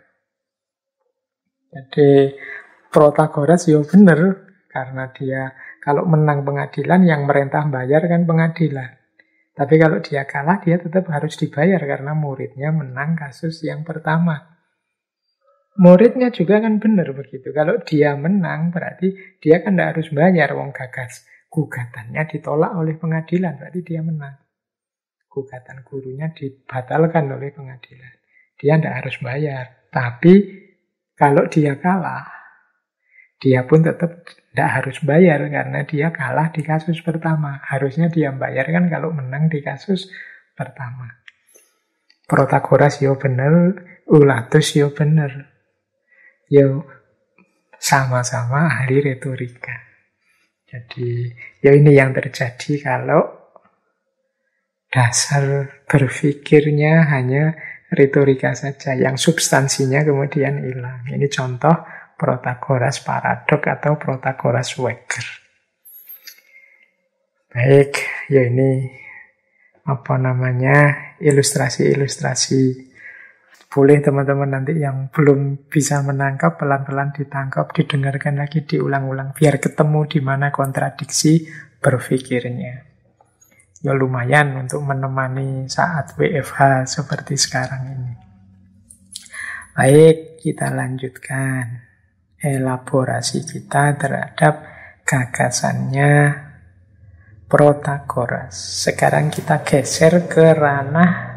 Jadi Protagoras ya benar, karena dia kalau menang pengadilan yang merintah bayar kan pengadilan. Tapi kalau dia kalah, dia tetap harus dibayar karena muridnya menang kasus yang pertama. Muridnya juga kan benar begitu. Kalau dia menang berarti dia kan tidak harus bayar, wong gagas. Gugatannya ditolak oleh pengadilan, berarti dia menang. Gugatan gurunya dibatalkan oleh pengadilan. Dia tidak harus bayar. Tapi kalau dia kalah, dia pun tetap tidak harus bayar karena dia kalah di kasus pertama. Harusnya dia bayar kan kalau menang di kasus pertama. Protagoras yo bener, Eulatus yo bener. Yo sama-sama ahli retorika. Jadi ya ini yang terjadi kalau dasar berpikirnya hanya retorika saja, yang substansinya kemudian hilang. Ini contoh Protagoras paradok atau Protagoras wager. Baik, ya ini ilustrasi-ilustrasi. Boleh teman-teman nanti yang belum bisa menangkap, pelan-pelan ditangkap, didengarkan lagi, diulang-ulang, biar ketemu di mana kontradiksi berpikirnya. Ya lumayan untuk menemani saat WFH seperti sekarang ini. Baik, kita lanjutkan elaborasi kita terhadap gagasannya Protagoras. Sekarang kita geser ke ranah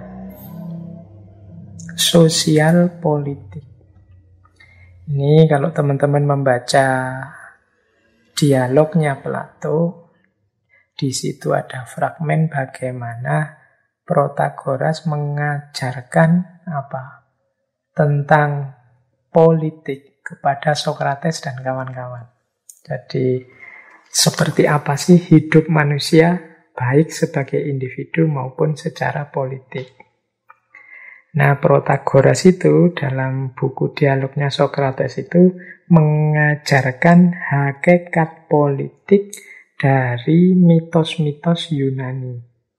sosial politik. Ini kalau teman-teman membaca dialognya Plato, di situ ada fragmen bagaimana Protagoras mengajarkan apa? Tentang politik kepada Sokrates dan kawan-kawan. Jadi seperti apa sih hidup manusia baik sebagai individu maupun secara politik. Nah, Protagoras itu dalam buku dialognya Sokrates itu mengajarkan hakikat politik dari mitos-mitos Yunani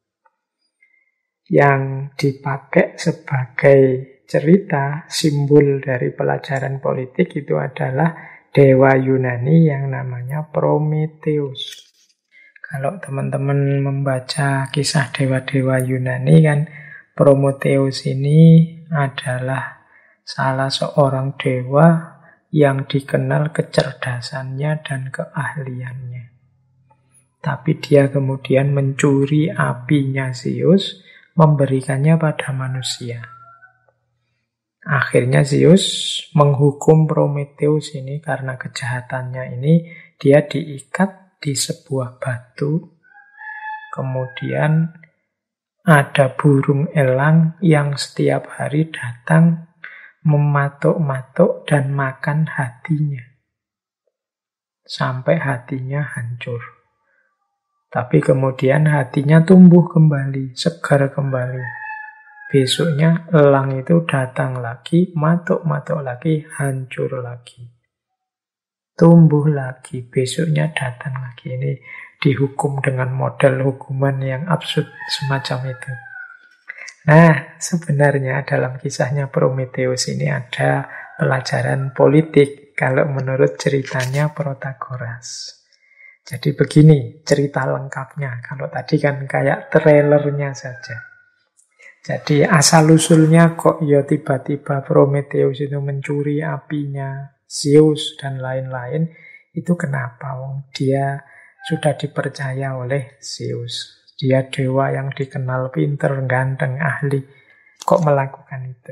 yang dipakai sebagai cerita, simbol dari pelajaran politik itu adalah dewa Yunani yang namanya Prometheus. Kalau teman-teman membaca kisah dewa-dewa Yunani kan, Prometheus ini adalah salah seorang dewa yang dikenal kecerdasannya dan keahliannya. Tapi dia kemudian mencuri apinya Zeus, memberikannya pada manusia. Akhirnya Zeus menghukum Prometheus ini karena kejahatannya ini. Dia diikat di sebuah batu. Kemudian ada burung elang yang setiap hari datang mematuk-matuk dan makan hatinya. Sampai hatinya hancur. Tapi kemudian hatinya tumbuh kembali, segar kembali. Besoknya elang itu datang lagi, matuk-matuk lagi, hancur lagi. tumbuh lagi, besoknya datang lagi. Ini dihukum dengan model hukuman yang absurd semacam itu. Nah, sebenarnya dalam kisahnya Prometheus ini ada pelajaran politik kalau menurut ceritanya Protagoras. Jadi begini cerita lengkapnya. Kalau tadi kan kayak trailernya saja. Jadi asal-usulnya kok ya tiba-tiba Prometheus itu mencuri apinya Zeus dan lain-lain. Itu kenapa? Wong dia sudah dipercaya oleh Zeus. Dia dewa yang dikenal pinter, ganteng, ahli. Kok melakukan itu?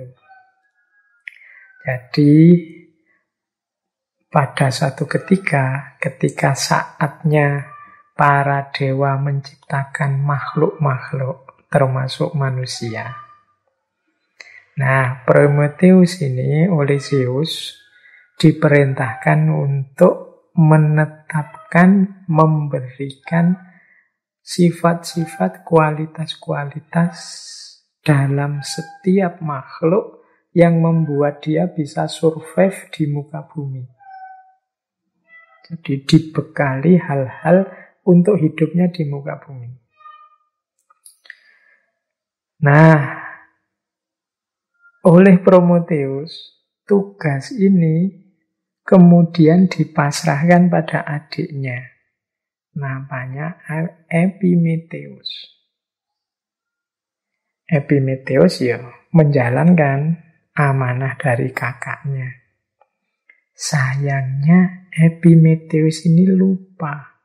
Jadi pada suatu ketika saatnya para dewa menciptakan makhluk-makhluk, termasuk manusia. Nah, Prometheus ini oleh Zeus diperintahkan untuk menetapkan, memberikan sifat-sifat, kualitas-kualitas dalam setiap makhluk yang membuat dia bisa survive di muka bumi. Jadi dibekali hal-hal untuk hidupnya di muka bumi. Nah, oleh Prometheus, tugas ini kemudian dipasrahkan pada adiknya. Namanya Epimetheus. Epimetheus ya menjalankan amanah dari kakaknya. Sayangnya Epimetheus ini lupa.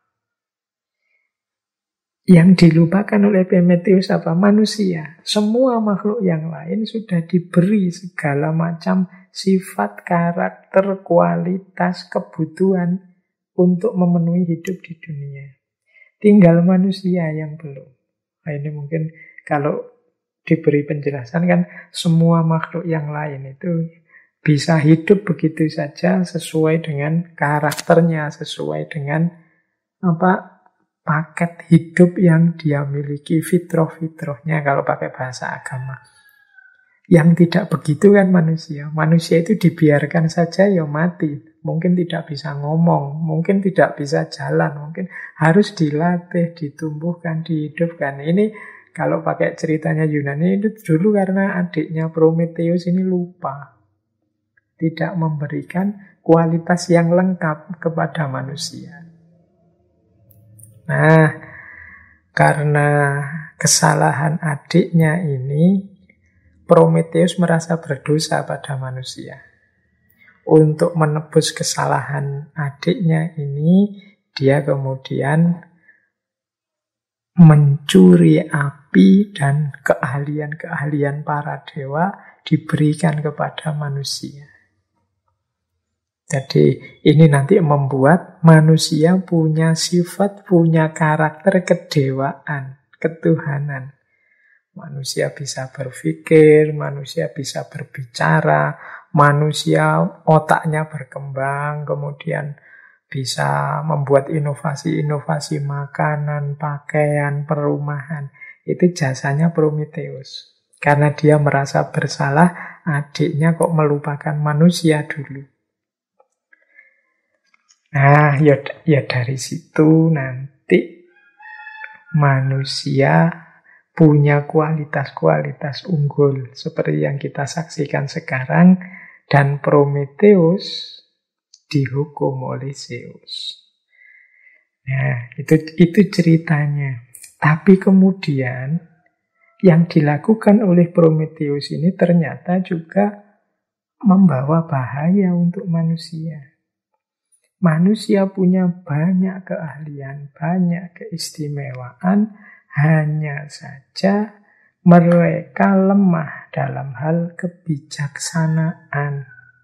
Yang dilupakan oleh Epimetheus apa? Manusia. Semua makhluk yang lain sudah diberi segala macam sifat, karakter, kualitas, kebutuhan untuk memenuhi hidup di dunia. Tinggal manusia yang belum. Nah, ini mungkin kalau diberi penjelasan kan semua makhluk yang lain itu bisa hidup begitu saja sesuai dengan karakternya, sesuai dengan paket hidup yang dia miliki, fitrah-fitrahnya kalau pakai bahasa agama. Yang tidak begitu kan manusia. Manusia itu dibiarkan saja ya mati. Mungkin tidak bisa ngomong, mungkin tidak bisa jalan, mungkin harus dilatih, ditumbuhkan, dihidupkan. Ini kalau pakai ceritanya Yunani itu dulu karena adiknya Prometheus ini lupa. Tidak memberikan kualitas yang lengkap kepada manusia. Nah, karena kesalahan adiknya ini, Prometheus merasa berdosa pada manusia. Untuk menebus kesalahan adiknya ini, dia kemudian mencuri api dan keahlian-keahlian para dewa diberikan kepada manusia. Jadi ini nanti membuat manusia punya sifat, punya karakter kedewaan, ketuhanan. Manusia bisa berpikir, manusia bisa berbicara, manusia otaknya berkembang, kemudian bisa membuat inovasi-inovasi makanan, pakaian, perumahan. Itu jasanya Prometheus. Karena dia merasa bersalah, adiknya kok melupakan manusia dulu. Nah, ya dari situ nanti manusia punya kualitas-kualitas unggul seperti yang kita saksikan sekarang, dan Prometheus dihukum oleh Zeus. Nah, itu ceritanya. Tapi kemudian yang dilakukan oleh Prometheus ini ternyata juga membawa bahaya untuk manusia. Manusia punya banyak keahlian, banyak keistimewaan, hanya saja mereka lemah dalam hal kebijaksanaan.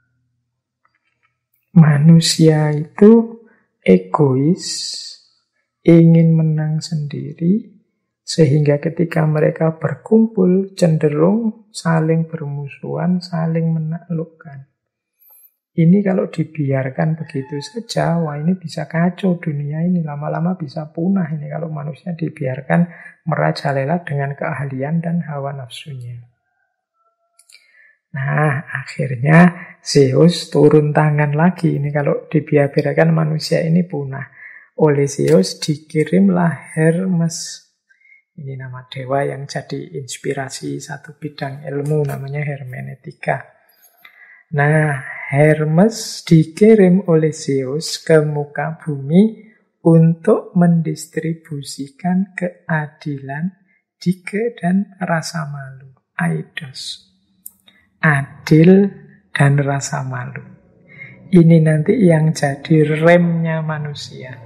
Manusia itu egois, ingin menang sendiri, sehingga ketika mereka berkumpul cenderung saling bermusuhan, saling menaklukkan. Ini kalau dibiarkan begitu saja, wah ini bisa kacau dunia ini, lama-lama bisa punah ini kalau manusia dibiarkan merajalela dengan keahlian dan hawa nafsunya. Nah, akhirnya Zeus turun tangan lagi. Ini kalau dibiarkan manusia ini punah. Oleh Zeus dikirimlah Hermes. Ini nama dewa yang jadi inspirasi satu bidang ilmu namanya hermeneutika. Nah, Hermes dikirim oleh Zeus ke muka bumi untuk mendistribusikan keadilan, dike, dan rasa malu. Aidos. Adil dan rasa malu. Ini nanti yang jadi remnya manusia.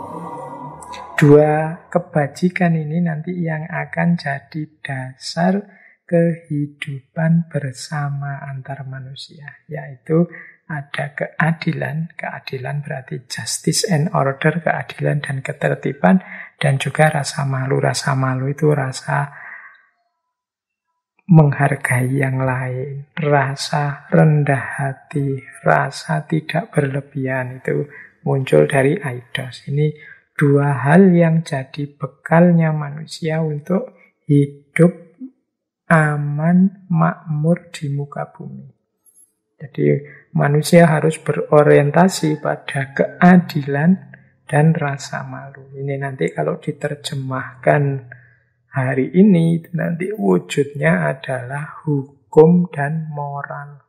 Dua kebajikan ini nanti yang akan jadi dasar kehidupan bersama antar manusia. Yaitu ada keadilan. Keadilan berarti justice and order, keadilan dan ketertiban. Dan juga rasa malu. Rasa malu itu rasa menghargai yang lain, rasa rendah hati, rasa tidak berlebihan, itu muncul dari aidos. Ini dua hal yang jadi bekalnya manusia untuk hidup aman, makmur di muka bumi. Jadi manusia harus berorientasi pada keadilan dan rasa malu. Ini nanti kalau diterjemahkan hari ini, nanti wujudnya adalah hukum dan moral.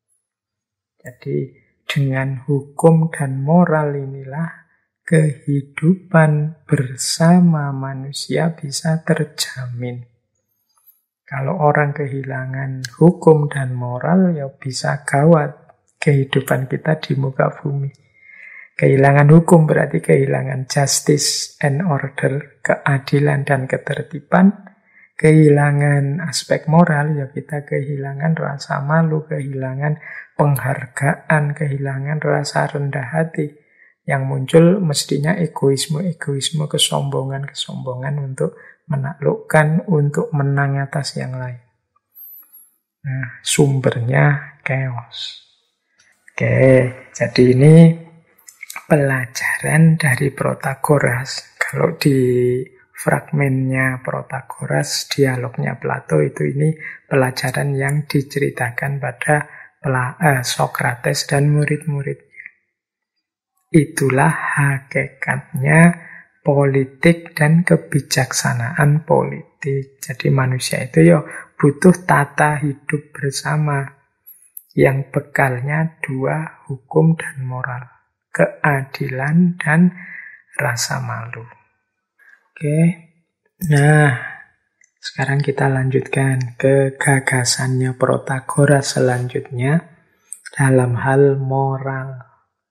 Jadi dengan hukum dan moral inilah kehidupan bersama manusia bisa terjamin. Kalau orang kehilangan hukum dan moral, ya bisa gawat kehidupan kita di muka bumi. Kehilangan hukum berarti kehilangan justice and order, keadilan dan ketertiban. Kehilangan aspek moral, ya kita kehilangan rasa malu, kehilangan penghargaan, kehilangan rasa rendah hati. Yang muncul mestinya egoisme, kesombongan untuk menaklukkan, untuk menang atas yang lain. Nah, sumbernya chaos. Oke, jadi ini pelajaran dari Protagoras. Kalau di fragmennya Protagoras, dialognya Plato itu ini pelajaran yang diceritakan pada Sokrates dan murid-muridnya. Itulah hakikatnya politik dan kebijaksanaan politik. Jadi manusia itu ya butuh tata hidup bersama yang bekalnya dua, hukum dan moral. Keadilan dan rasa malu. Oke. Nah, sekarang kita lanjutkan ke gagasannya Protagoras selanjutnya dalam hal moral.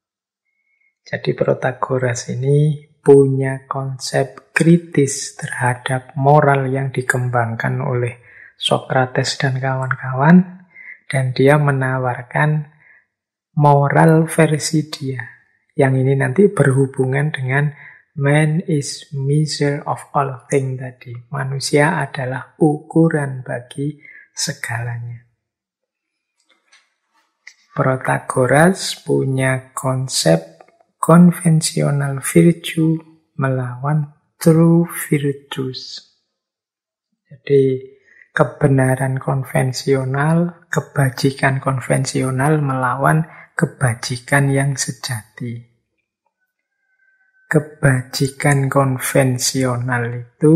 Jadi Protagoras ini punya konsep kritis terhadap moral yang dikembangkan oleh Sokrates dan kawan-kawan, dan dia menawarkan moral versi dia. Yang ini nanti berhubungan dengan man is measure of all things tadi. Manusia adalah ukuran bagi segalanya. Protagoras punya konsep konvensional virtue melawan true virtues. Jadi kebenaran konvensional, kebajikan konvensional melawan kebajikan yang sejati. Kebajikan konvensional itu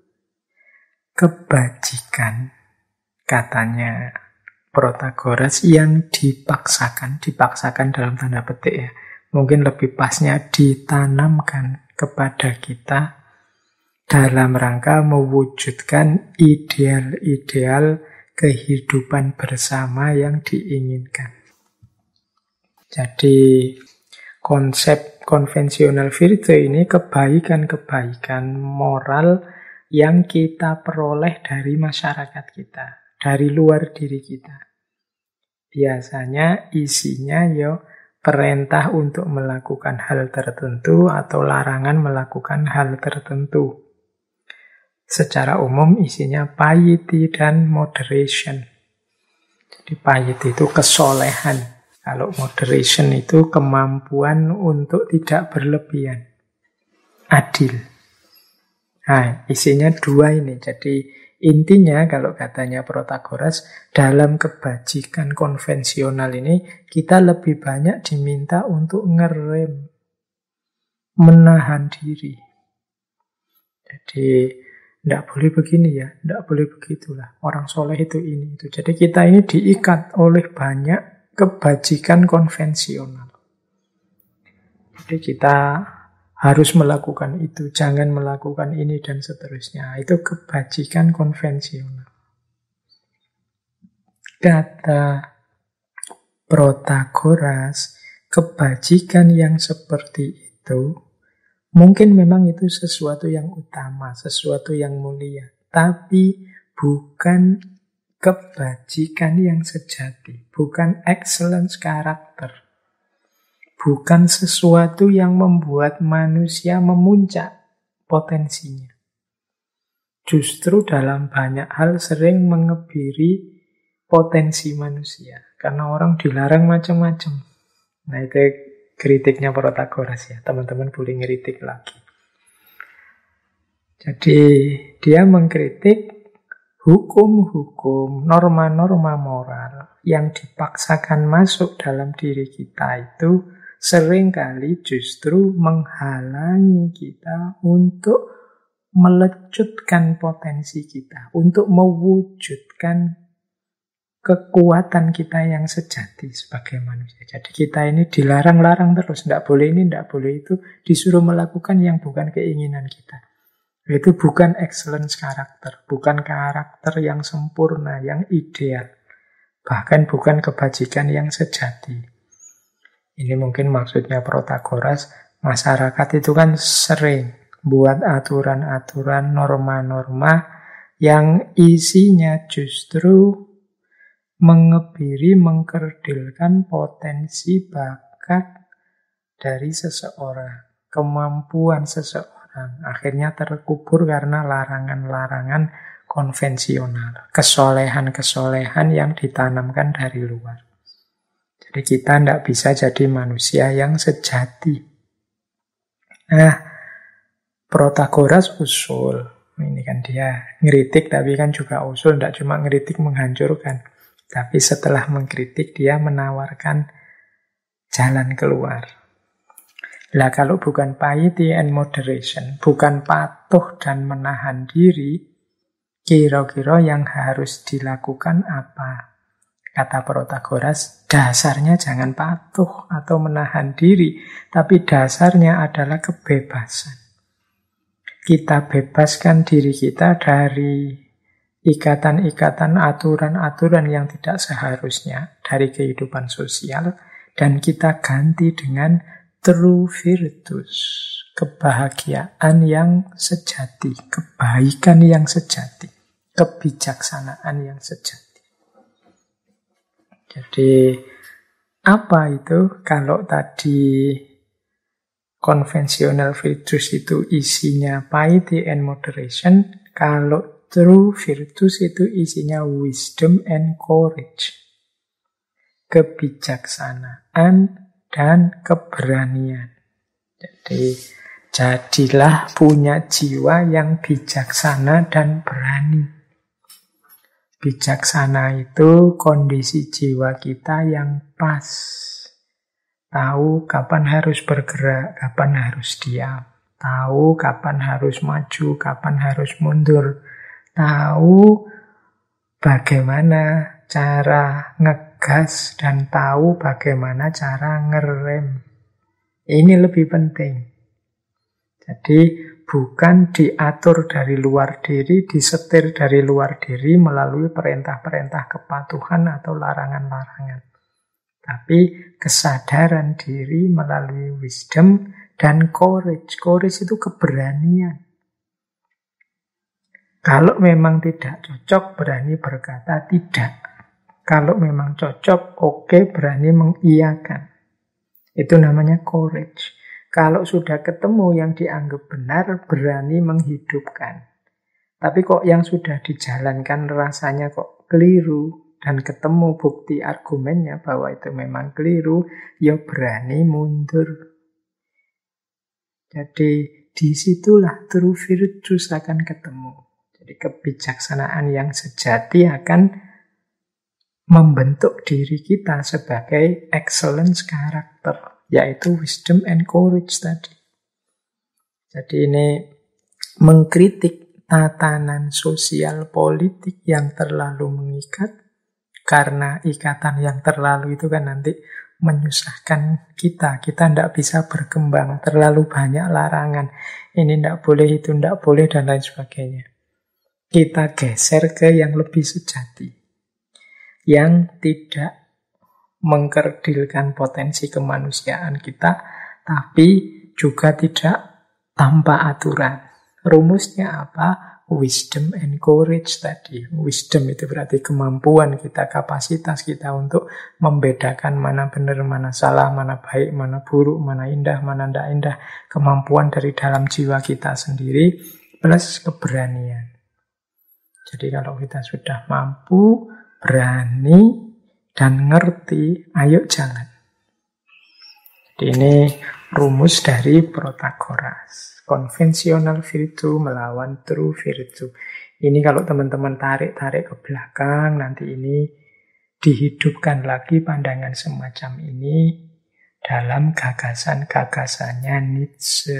kebajikan, katanya Protagoras, yang dipaksakan dalam tanda petik ya. Mungkin lebih pasnya ditanamkan kepada kita dalam rangka mewujudkan ideal-ideal kehidupan bersama yang diinginkan. Jadi konsep konvensional virtue ini kebaikan-kebaikan moral yang kita peroleh dari masyarakat kita, dari luar diri kita. Biasanya isinya perintah untuk melakukan hal tertentu atau larangan melakukan hal tertentu. Secara umum isinya piety dan moderation. Jadi piety itu kesolehan. Kalau moderation itu kemampuan untuk tidak berlebihan. Adil. Nah, isinya dua ini. Jadi Intinya kalau katanya Protagoras, dalam kebajikan konvensional ini kita lebih banyak diminta untuk ngerem, menahan diri. Jadi tidak boleh begini ya, tidak boleh begitulah. Orang soleh itu ini itu. Jadi kita ini diikat oleh banyak kebajikan konvensional. Jadi kita harus melakukan itu, jangan melakukan ini, dan seterusnya. Itu kebajikan konvensional. Kata Protagoras, kebajikan yang seperti itu, mungkin memang itu sesuatu yang utama, sesuatu yang mulia. Tapi bukan kebajikan yang sejati, bukan excellence karakter. Bukan sesuatu yang membuat manusia memuncak potensinya. Justru dalam banyak hal sering mengebiri potensi manusia. Karena orang dilarang macam-macam. Nah itu kritiknya Protagoras ya. Teman-teman boleh ngeritik lagi. Jadi dia mengkritik hukum-hukum, norma-norma moral yang dipaksakan masuk dalam diri kita itu seringkali justru menghalangi kita untuk melecutkan potensi kita, untuk mewujudkan kekuatan kita yang sejati sebagai manusia. Jadi kita ini dilarang-larang terus, tidak boleh ini, tidak boleh itu, disuruh melakukan yang bukan keinginan kita. Itu bukan excellence karakter, bukan karakter yang sempurna, yang ideal. Bahkan bukan kebajikan yang sejati. Ini mungkin maksudnya Protagoras, masyarakat itu kan sering buat aturan-aturan, norma-norma yang isinya justru mengebiri, mengkerdilkan potensi bakat dari seseorang, kemampuan seseorang. Akhirnya terkubur karena larangan-larangan konvensional, kesolehan-kesolehan yang ditanamkan dari luar. Jadi kita tidak bisa jadi manusia yang sejati. Nah, Protagoras usul. Ini kan dia ngeritik, tapi kan juga usul. Tidak cuma ngeritik menghancurkan. Tapi setelah mengkritik, dia menawarkan jalan keluar. Lah kalau bukan piety and moderation, bukan patuh dan menahan diri, kira-kira yang harus dilakukan apa? Kata Protagoras, dasarnya jangan patuh atau menahan diri, tapi dasarnya adalah kebebasan. Kita bebaskan diri kita dari ikatan-ikatan, aturan-aturan yang tidak seharusnya dari kehidupan sosial, dan kita ganti dengan true virtus, kebahagiaan yang sejati, kebaikan yang sejati, kebijaksanaan yang sejati. Jadi apa itu? Kalau tadi konvensional virtus itu isinya piety and moderation, kalau true virtus itu isinya wisdom and courage, kebijaksanaan dan keberanian. Jadi jadilah punya jiwa yang bijaksana dan berani. Bijaksana itu kondisi jiwa kita yang pas. Tahu kapan harus bergerak, kapan harus diam. Tahu kapan harus maju, kapan harus mundur. Tahu bagaimana cara ngegas dan tahu bagaimana cara ngerem. Ini lebih penting. Jadi bukan diatur dari luar diri, disetir dari luar diri melalui perintah-perintah kepatuhan atau larangan-larangan. Tapi kesadaran diri melalui wisdom dan courage. Courage itu keberanian. Kalau memang tidak cocok, berani berkata tidak. Kalau memang cocok, oke, berani mengiyakan. Itu namanya courage. Kalau sudah ketemu yang dianggap benar, berani menghidupkan. Tapi kok yang sudah dijalankan rasanya kok keliru, dan ketemu bukti argumennya bahwa itu memang keliru, ya berani mundur. Jadi disitulah true virtus akan ketemu. Jadi Jadi kebijaksanaan yang sejati akan membentuk diri kita sebagai excellence karakter, yaitu wisdom and courage tadi. Jadi ini mengkritik tatanan sosial politik yang terlalu mengikat, karena ikatan yang terlalu itu kan nanti menyusahkan kita. Kita tidak bisa berkembang, terlalu banyak larangan. Ini tidak boleh, itu tidak boleh, dan lain sebagainya. Kita geser ke yang lebih sejati, yang tidak mengkerdilkan potensi kemanusiaan kita, tapi juga tidak tanpa aturan. Rumusnya apa? Wisdom and courage tadi. Wisdom itu berarti kemampuan kita, kapasitas kita untuk membedakan mana benar, mana salah, mana baik, mana buruk, mana indah, mana tidak indah. Kemampuan dari dalam jiwa kita sendiri plus keberanian. Jadi kalau kita sudah mampu, berani, dan ngerti, ayo jalan. Jadi ini rumus dari Protagoras. Konvensional virtue melawan true virtue. Ini kalau teman-teman tarik-tarik ke belakang, nanti ini dihidupkan lagi pandangan semacam ini dalam gagasan-gagasannya Nietzsche.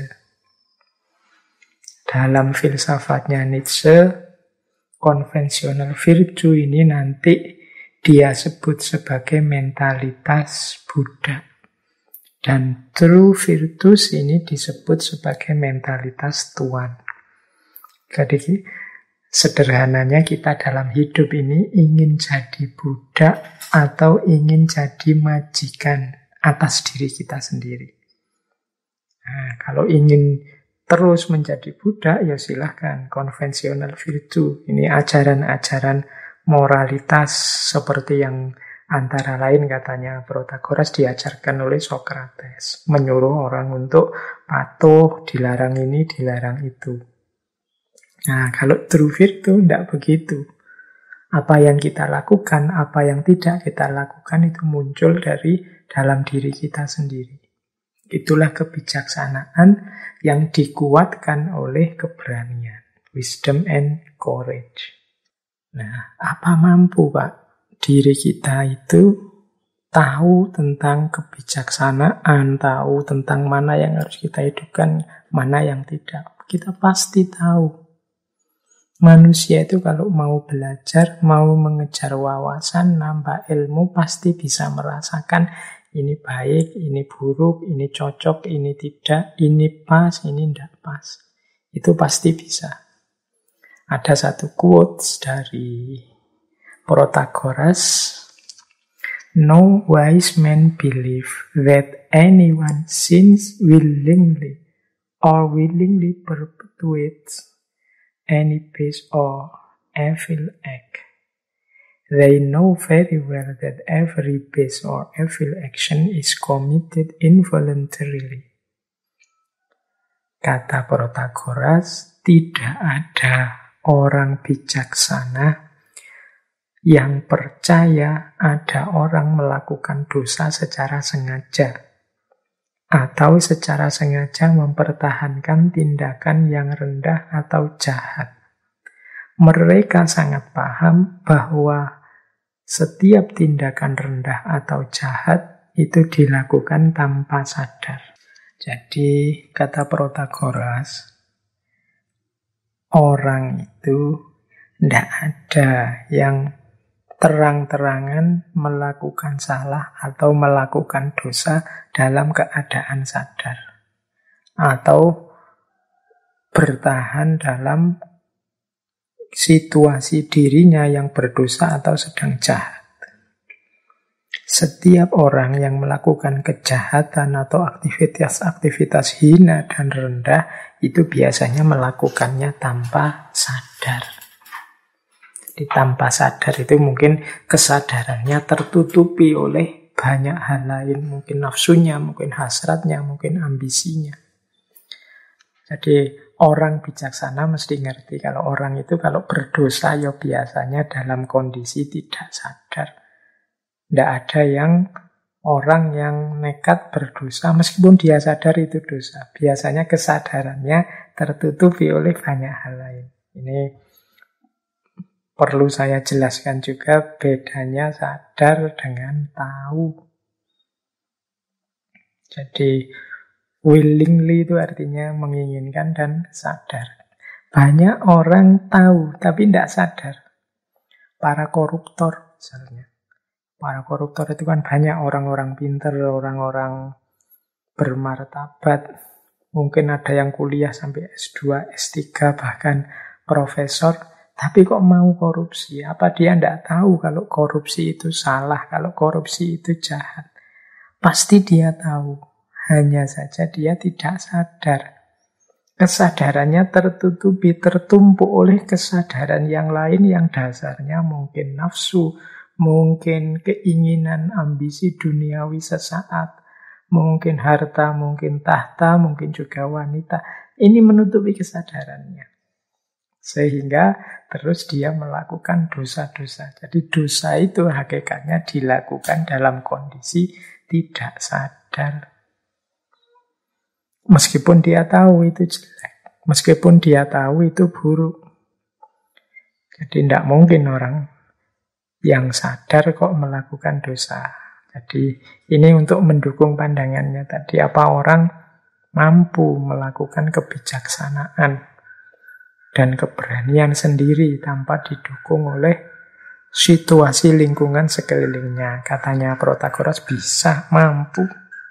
Dalam filsafatnya Nietzsche, konvensional virtue ini nanti dia sebut sebagai mentalitas Buddha. Dan true virtus ini disebut sebagai mentalitas Tuhan. Jadi sederhananya kita dalam hidup ini ingin jadi Buddha atau ingin jadi majikan atas diri kita sendiri. Nah, kalau ingin terus menjadi Buddha, ya silahkan konvensional virtue. Ini ajaran-ajaran moralitas seperti yang antara lain katanya Protagoras diajarkan oleh Socrates. Menyuruh orang untuk patuh, dilarang ini, dilarang itu. Nah, kalau true virtue tidak begitu. Apa yang kita lakukan, apa yang tidak kita lakukan itu muncul dari dalam diri kita sendiri. Itulah kebijaksanaan yang dikuatkan oleh keberanian. Wisdom and courage. Nah, apa mampu Pak? Diri kita itu tahu tentang kebijaksanaan, tahu tentang mana yang harus kita hidupkan, mana yang tidak. Kita pasti tahu. Manusia itu kalau mau belajar, mau mengejar wawasan, nambah ilmu, pasti bisa merasakan ini baik, ini buruk, ini cocok, ini tidak, ini pas, ini tidak pas. Itu pasti bisa. Ada satu quotes dari Protagoras, "No wise man believe that anyone sins willingly or willingly perpetuates any base or evil act. They know very well that every base or evil action is committed involuntarily." Kata Protagoras, tidak ada orang bijaksana yang percaya ada orang melakukan dosa secara sengaja atau secara sengaja mempertahankan tindakan yang rendah atau jahat. Mereka sangat paham bahwa setiap tindakan rendah atau jahat itu dilakukan tanpa sadar. Jadi, kata Protagoras, orang itu tidak ada yang terang-terangan melakukan salah atau melakukan dosa dalam keadaan sadar, atau bertahan dalam situasi dirinya yang berdosa atau sedang jahat. Setiap orang yang melakukan kejahatan atau aktivitas-aktivitas hina dan rendah itu biasanya melakukannya tanpa sadar. Tanpa sadar itu mungkin kesadarannya tertutupi oleh banyak hal lain. Mungkin nafsunya, mungkin hasratnya, mungkin ambisinya. Jadi orang bijaksana mesti ngerti kalau orang itu kalau berdosa ya biasanya dalam kondisi tidak sadar. Tidak ada yang orang yang nekat berdosa meskipun dia sadar itu dosa. Biasanya kesadarannya tertutupi oleh banyak hal lain. Ini perlu saya jelaskan juga bedanya sadar dengan tahu. Jadi willingly itu artinya menginginkan dan sadar. Banyak orang tahu tapi tidak sadar. Para koruptor misalnya. Para koruptor itu kan banyak orang-orang pintar, orang-orang bermartabat. Mungkin ada yang kuliah sampai S2, S3, bahkan profesor. Tapi kok mau korupsi? Apa dia tidak tahu kalau korupsi itu salah, kalau korupsi itu jahat? Pasti dia tahu. Hanya saja dia tidak sadar. Kesadarannya tertutupi, tertumpuk oleh kesadaran yang lain yang dasarnya mungkin nafsu, mungkin keinginan ambisi duniawi sesaat, mungkin harta, mungkin tahta, mungkin juga wanita. Ini menutupi kesadarannya. Sehingga terus dia melakukan dosa-dosa. Jadi dosa itu hakikatnya dilakukan dalam kondisi tidak sadar. Meskipun dia tahu itu jelek, meskipun dia tahu itu buruk. Jadi tidak mungkin orang yang sadar kok melakukan dosa. Jadi ini untuk mendukung pandangannya tadi, apa orang mampu melakukan kebijaksanaan dan keberanian sendiri tanpa didukung oleh situasi lingkungan sekelilingnya. Katanya Protagoras bisa, mampu.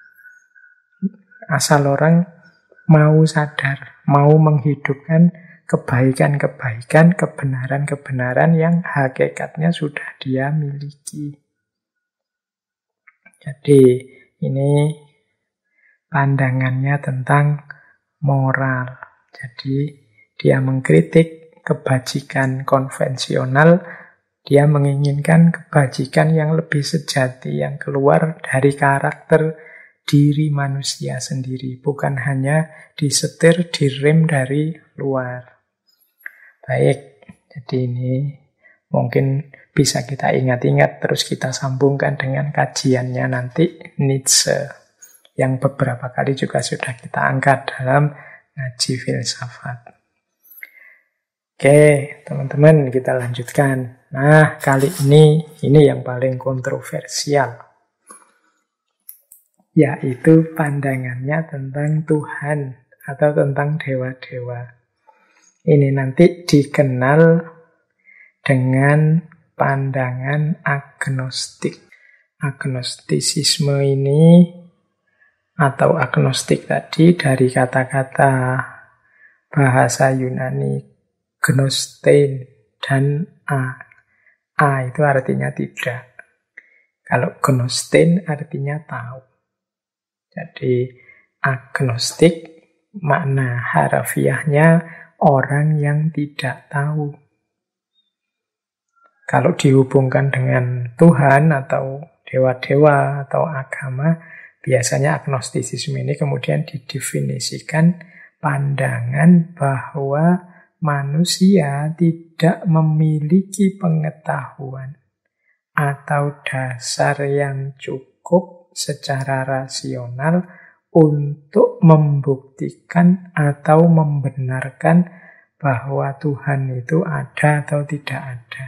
Asal orang mau sadar, mau menghidupkan kebaikan-kebaikan, kebenaran-kebenaran yang hakikatnya sudah dia miliki. Jadi ini pandangannya tentang moral. Jadi dia mengkritik kebajikan konvensional, dia menginginkan kebajikan yang lebih sejati, yang keluar dari karakter diri manusia sendiri, bukan hanya disetir, direm dari luar. Baik, jadi ini mungkin bisa kita ingat-ingat, terus kita sambungkan dengan kajiannya nanti Nietzsche, yang beberapa kali juga sudah kita angkat dalam ngaji filsafat. Oke, teman-teman, kita lanjutkan. Nah, kali ini yang paling kontroversial, yaitu pandangannya tentang Tuhan atau tentang dewa-dewa. Ini nanti dikenal dengan pandangan agnostik. Agnostisisme ini atau agnostik tadi dari kata-kata bahasa Yunani gnostein dan a. A itu artinya tidak. Kalau gnostein artinya tahu. Jadi agnostik makna harafiahnya orang yang tidak tahu. Kalau dihubungkan dengan Tuhan atau dewa-dewa atau agama, biasanya agnostisisme ini kemudian didefinisikan pandangan bahwa manusia tidak memiliki pengetahuan atau dasar yang cukup secara rasional untuk membuktikan atau membenarkan bahwa Tuhan itu ada atau tidak ada.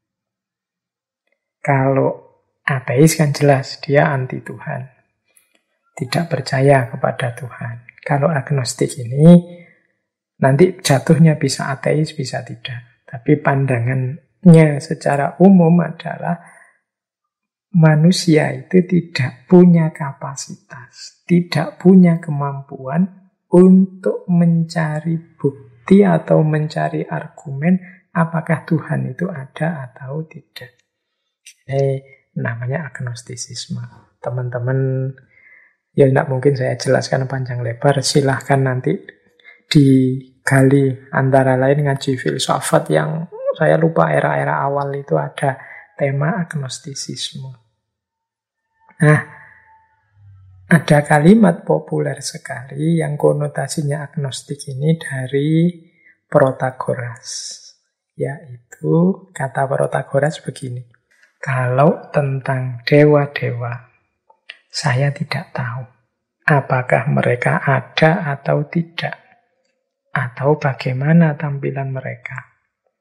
Kalau ateis kan jelas dia anti Tuhan, tidak percaya kepada Tuhan. Kalau agnostik ini nanti jatuhnya bisa ateis, bisa tidak. Tapi pandangannya secara umum adalah manusia itu tidak punya kapasitas, tidak punya kemampuan untuk mencari bukti atau mencari argumen apakah Tuhan itu ada atau tidak. Ini namanya agnostisisme. Teman-teman, ya tidak mungkin saya jelaskan panjang lebar, silahkan nanti digali, antara lain ngaji filsafat yang saya lupa era-era awal itu ada tema agnostisisme. Nah, ada kalimat populer sekali yang konotasinya agnostik ini dari Protagoras. Yaitu kata Protagoras begini. Kalau tentang dewa-dewa, saya tidak tahu apakah mereka ada atau tidak, atau bagaimana tampilan mereka.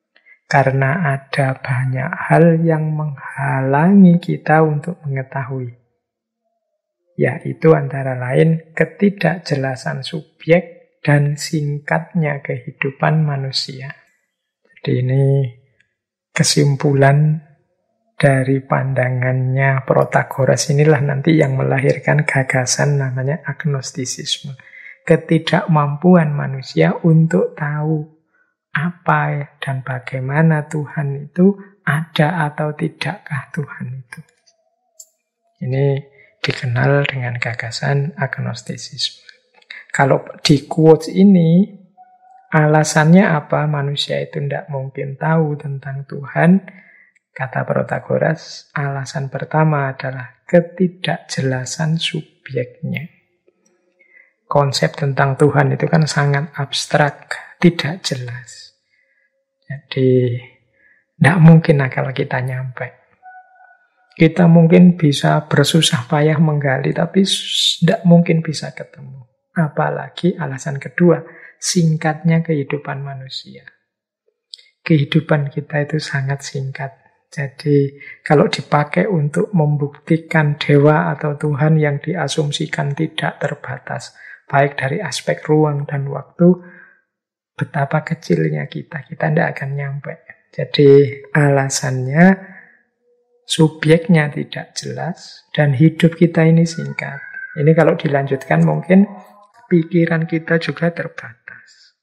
Karena ada banyak hal yang menghalangi kita untuk mengetahui. Yaitu antara lain ketidakjelasan subjek dan singkatnya kehidupan manusia. Jadi ini kesimpulan dari pandangannya Protagoras inilah nanti yang melahirkan gagasan namanya agnostisisme. Ketidakmampuan manusia untuk tahu apa dan bagaimana Tuhan itu, ada atau tidakkah Tuhan itu. Ini dikenal dengan gagasan agnostisisme. Kalau di quotes ini, alasannya apa manusia itu tidak mungkin tahu tentang Tuhan? Kata Protagoras, alasan pertama adalah ketidakjelasan subjeknya. Konsep tentang Tuhan itu kan sangat abstrak, tidak jelas. Jadi, tidak mungkin akal kita nyampe. Kita mungkin bisa bersusah payah menggali, tapi tidak mungkin bisa ketemu. Apalagi alasan kedua, singkatnya kehidupan manusia. Kehidupan kita itu sangat singkat. Jadi, kalau dipakai untuk membuktikan dewa atau Tuhan yang diasumsikan tidak terbatas, baik dari aspek ruang dan waktu, betapa kecilnya kita tidak akan nyampe. Jadi alasannya subjeknya tidak jelas dan hidup kita ini singkat. Ini kalau dilanjutkan mungkin pikiran kita juga terbatas.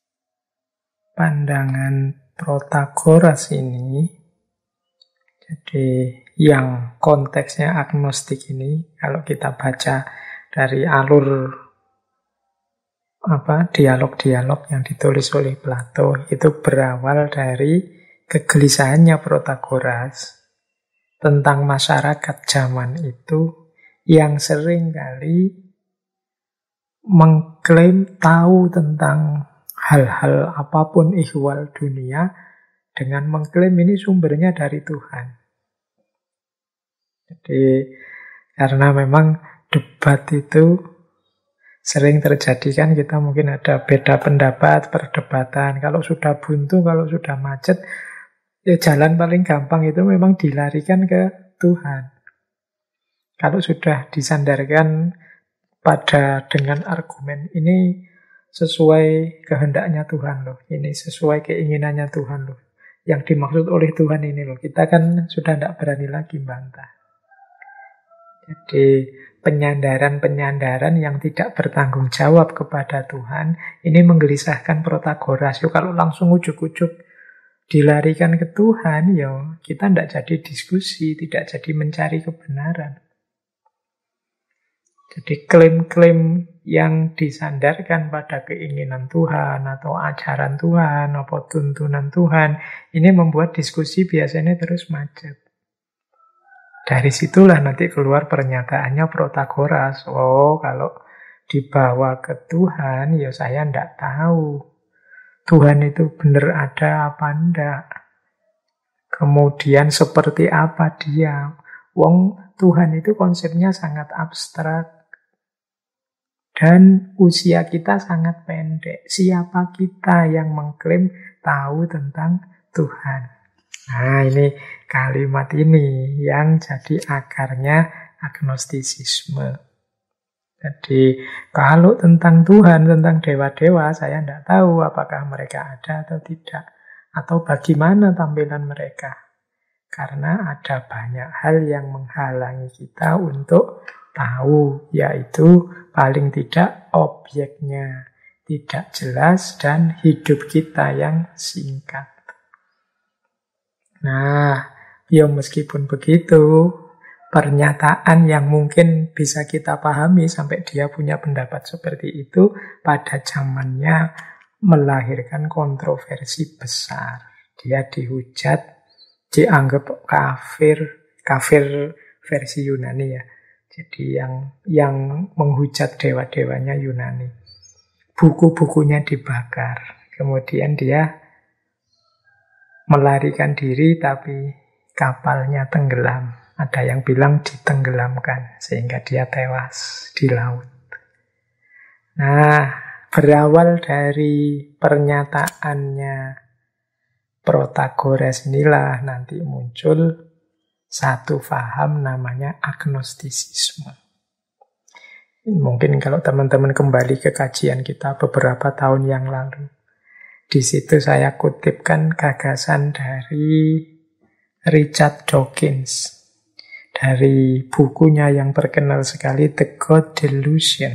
Pandangan Protagoras ini, jadi yang konteksnya agnostik ini, kalau kita baca dari alur dialog-dialog yang ditulis oleh Plato, itu berawal dari kegelisahannya Protagoras tentang masyarakat zaman itu yang sering kali mengklaim tahu tentang hal-hal apapun ihwal dunia dengan mengklaim ini sumbernya dari Tuhan. Jadi karena memang debat itu sering terjadi kan, kita mungkin ada beda pendapat, perdebatan. Kalau sudah buntu, kalau sudah macet, ya jalan paling gampang itu memang dilarikan ke Tuhan. Kalau sudah disandarkan pada dengan argumen, ini sesuai kehendaknya Tuhan loh, ini sesuai keinginannya Tuhan loh. Yang dimaksud oleh Tuhan ini loh, kita kan sudah tidak berani lagi bantah. Jadi penyandaran-penyandaran yang tidak bertanggung jawab kepada Tuhan, ini menggelisahkan Protagoras. Yuk, kalau langsung ujuk-ujuk dilarikan ke Tuhan, ya kita tidak jadi diskusi, tidak jadi mencari kebenaran. Jadi klaim-klaim yang disandarkan pada keinginan Tuhan atau ajaran Tuhan atau tuntunan Tuhan, ini membuat diskusi biasanya terus macet. Dari situlah nanti keluar pernyataannya Protagoras. Oh, kalau dibawa ke Tuhan, ya saya tidak tahu. Tuhan itu benar ada apa enggak. Kemudian seperti apa dia. Wong, Tuhan itu konsepnya sangat abstrak. Dan usia kita sangat pendek. Siapa kita yang mengklaim tahu tentang Tuhan? Nah, ini kalimat ini yang jadi akarnya agnostisisme. Jadi, kalau tentang Tuhan, tentang dewa-dewa, saya tidak tahu apakah mereka ada atau tidak. Atau bagaimana tampilan mereka. Karena ada banyak hal yang menghalangi kita untuk tahu, yaitu paling tidak objeknya tidak jelas dan hidup kita yang singkat. Nah, ya meskipun begitu, pernyataan yang mungkin bisa kita pahami sampai dia punya pendapat seperti itu, pada zamannya melahirkan kontroversi besar. Dia dihujat, dianggap kafir versi Yunani ya. Jadi yang menghujat dewa-dewanya Yunani. Buku-bukunya dibakar. Kemudian dia melarikan diri tapi kapalnya tenggelam. Ada yang bilang ditenggelamkan sehingga dia tewas di laut. Nah, berawal dari pernyataannya Protagoras inilah nanti muncul satu paham namanya agnostisisme. Mungkin kalau teman-teman kembali ke kajian kita beberapa tahun yang lalu, di situ saya kutipkan gagasan dari Richard Dawkins, dari bukunya yang terkenal sekali, The God Delusion.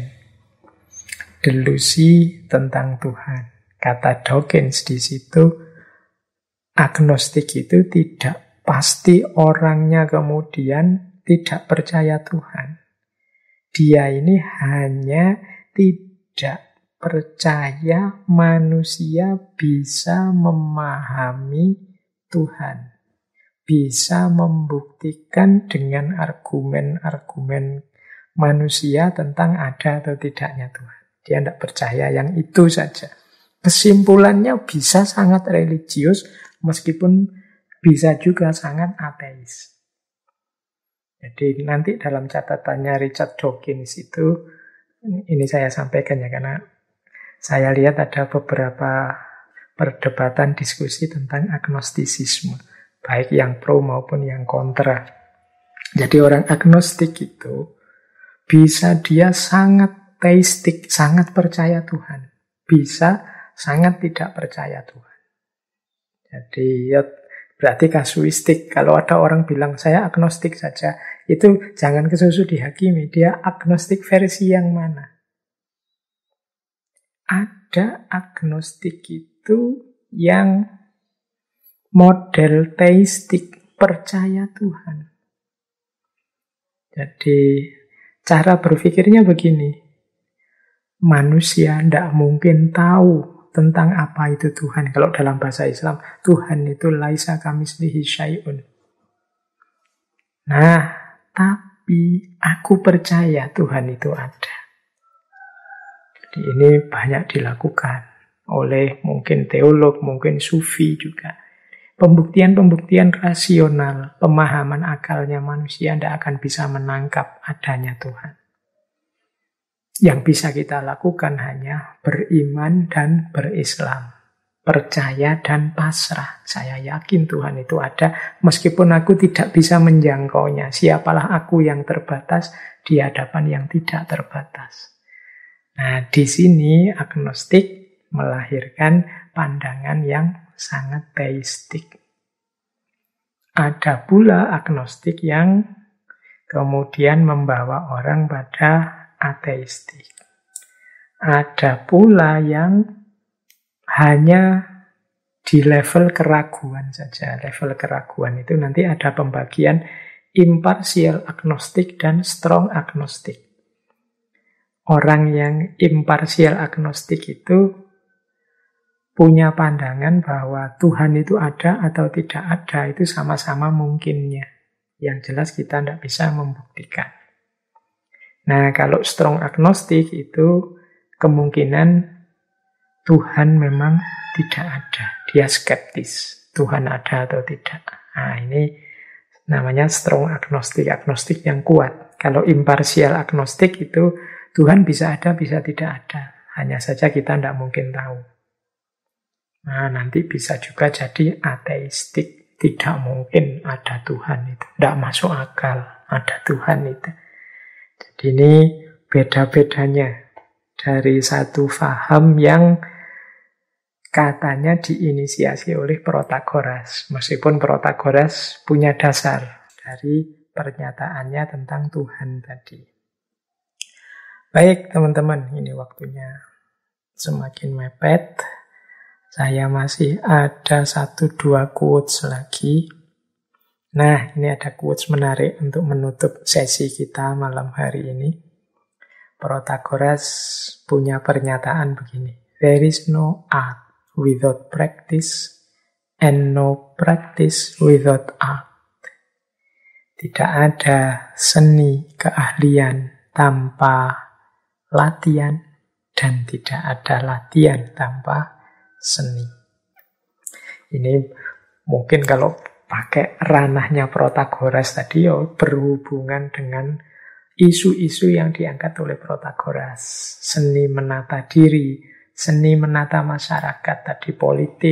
Delusi tentang Tuhan. Kata Dawkins di situ, agnostik itu tidak pasti orangnya kemudian tidak percaya Tuhan. Dia ini hanya tidak percaya manusia bisa memahami Tuhan. Bisa membuktikan dengan argumen-argumen manusia tentang ada atau tidaknya Tuhan. Dia tidak percaya yang itu saja. Kesimpulannya bisa sangat religius, meskipun bisa juga sangat ateis. Jadi nanti dalam catatannya Richard Dawkins itu, ini saya sampaikan ya, karena saya lihat ada beberapa perdebatan diskusi tentang agnostisisme, baik yang pro maupun yang kontra. Jadi orang agnostik itu bisa dia sangat teistik, sangat percaya Tuhan. Bisa sangat tidak percaya Tuhan. Jadi ya berarti kasuistik. Kalau ada orang bilang saya agnostik saja, itu jangan kesusu dihakimi. Dia agnostik versi yang mana? Ada agnostik itu yang model teistik, percaya Tuhan. Jadi cara berpikirnya begini. Manusia tidak mungkin tahu tentang apa itu Tuhan. Kalau dalam bahasa Islam, Tuhan itu laisa kamitslihi syai'un. Nah, tapi aku percaya Tuhan itu ada. Jadi ini banyak dilakukan oleh mungkin teolog, mungkin sufi juga. Pembuktian-pembuktian rasional, pemahaman akalnya manusia tidak akan bisa menangkap adanya Tuhan. Yang bisa kita lakukan hanya beriman dan berislam. Percaya dan pasrah. Saya yakin Tuhan itu ada, meskipun aku tidak bisa menjangkaunya. Siapalah aku yang terbatas di hadapan yang tidak terbatas. Nah, di sini agnostik melahirkan pandangan yang sangat teistik. Ada pula agnostik yang kemudian membawa orang pada ateistik. Ada pula yang hanya di level keraguan saja. Level keraguan itu nanti ada pembagian imparsial agnostik dan strong agnostik. Orang yang imparsial agnostik itu punya pandangan bahwa Tuhan itu ada atau tidak ada, itu sama-sama mungkinnya. Yang jelas kita tidak bisa membuktikan. Nah, kalau strong agnostik itu kemungkinan Tuhan memang tidak ada. Dia skeptis. Tuhan ada atau tidak. Nah, ini namanya strong agnostik. Agnostik yang kuat. Kalau imparsial agnostik itu Tuhan bisa ada, bisa tidak ada. Hanya saja kita tidak mungkin tahu. Nah, nanti bisa juga jadi ateistik. Tidak mungkin ada Tuhan itu. Tidak masuk akal ada Tuhan itu. Jadi ini beda-bedanya dari satu faham yang katanya diinisiasi oleh Protagoras. Meskipun Protagoras punya dasar dari pernyataannya tentang Tuhan tadi. Baik teman-teman, ini waktunya semakin mepet. Saya masih ada 1-2 quotes lagi. Nah, ini ada quotes menarik untuk menutup sesi kita malam hari ini. Protagoras punya pernyataan begini. There is no art without practice and no practice without art. Tidak ada seni keahlian tanpa latihan dan tidak ada latihan tanpa seni. Ini mungkin kalau pakai ranahnya Protagoras tadi ya berhubungan dengan isu-isu yang diangkat oleh Protagoras. Seni menata diri, seni menata masyarakat tadi politik,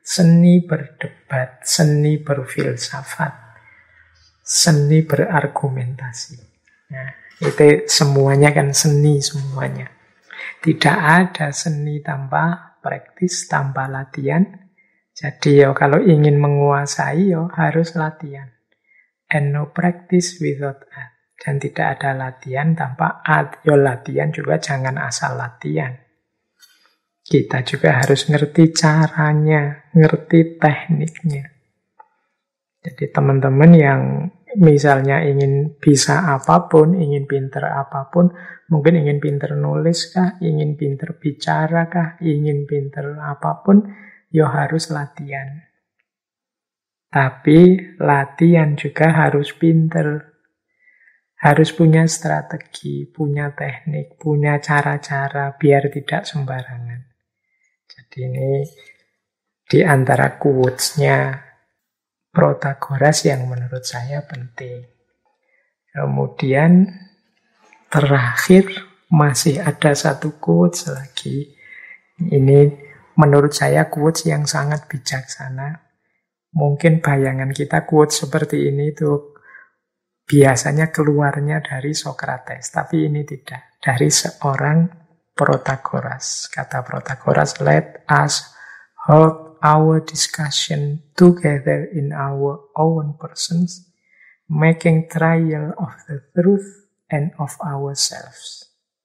seni berdebat, seni berfilsafat, seni berargumentasi. Nah, itu semuanya kan seni semuanya. Tidak ada seni tanpa praktis, tanpa latihan. Jadi kalau ingin menguasai harus latihan. And no practice without art. Dan tidak ada latihan tanpa art. Latihan juga jangan asal latihan. Kita juga harus ngerti caranya, ngerti tekniknya. Jadi teman-teman yang misalnya ingin bisa apapun, ingin pinter apapun, mungkin ingin pinter nulis kah, ingin pinter bicara kah, ingin pinter apapun, harus latihan. Tapi latihan juga harus pinter. Harus punya strategi, punya teknik, punya cara-cara biar tidak sembarangan. Jadi ini di antara quotes-nya Protagoras yang menurut saya penting. Kemudian terakhir masih ada satu quotes lagi. Ini menurut saya quotes yang sangat bijaksana. Mungkin bayangan kita quotes seperti ini itu biasanya keluarnya dari Socrates, tapi ini tidak. Dari seorang Protagoras. Kata Protagoras, let us hold our discussion together in our own persons, making trial of the truth and of ourselves.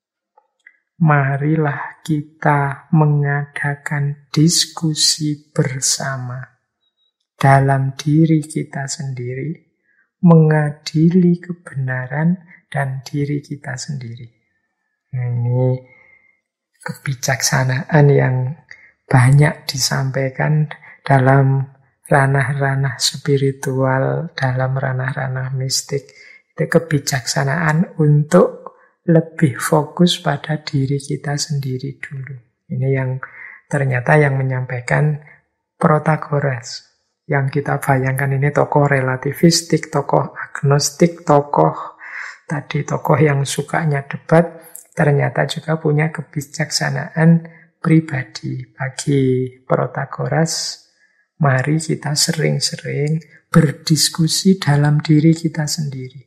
Marilah kita mengadakan diskusi bersama dalam diri kita sendiri, mengadili kebenaran dan diri kita sendiri. Ini kebijaksanaan yang banyak disampaikan dalam ranah-ranah spiritual, dalam ranah-ranah mistik. Itu kebijaksanaan untuk lebih fokus pada diri kita sendiri dulu. Ini yang ternyata yang menyampaikan Protagoras. Yang kita bayangkan ini tokoh relativistik, tokoh agnostik, tokoh yang sukanya debat, ternyata juga punya kebijaksanaan pribadi. Bagi Protagoras, mari kita sering-sering berdiskusi dalam diri kita sendiri.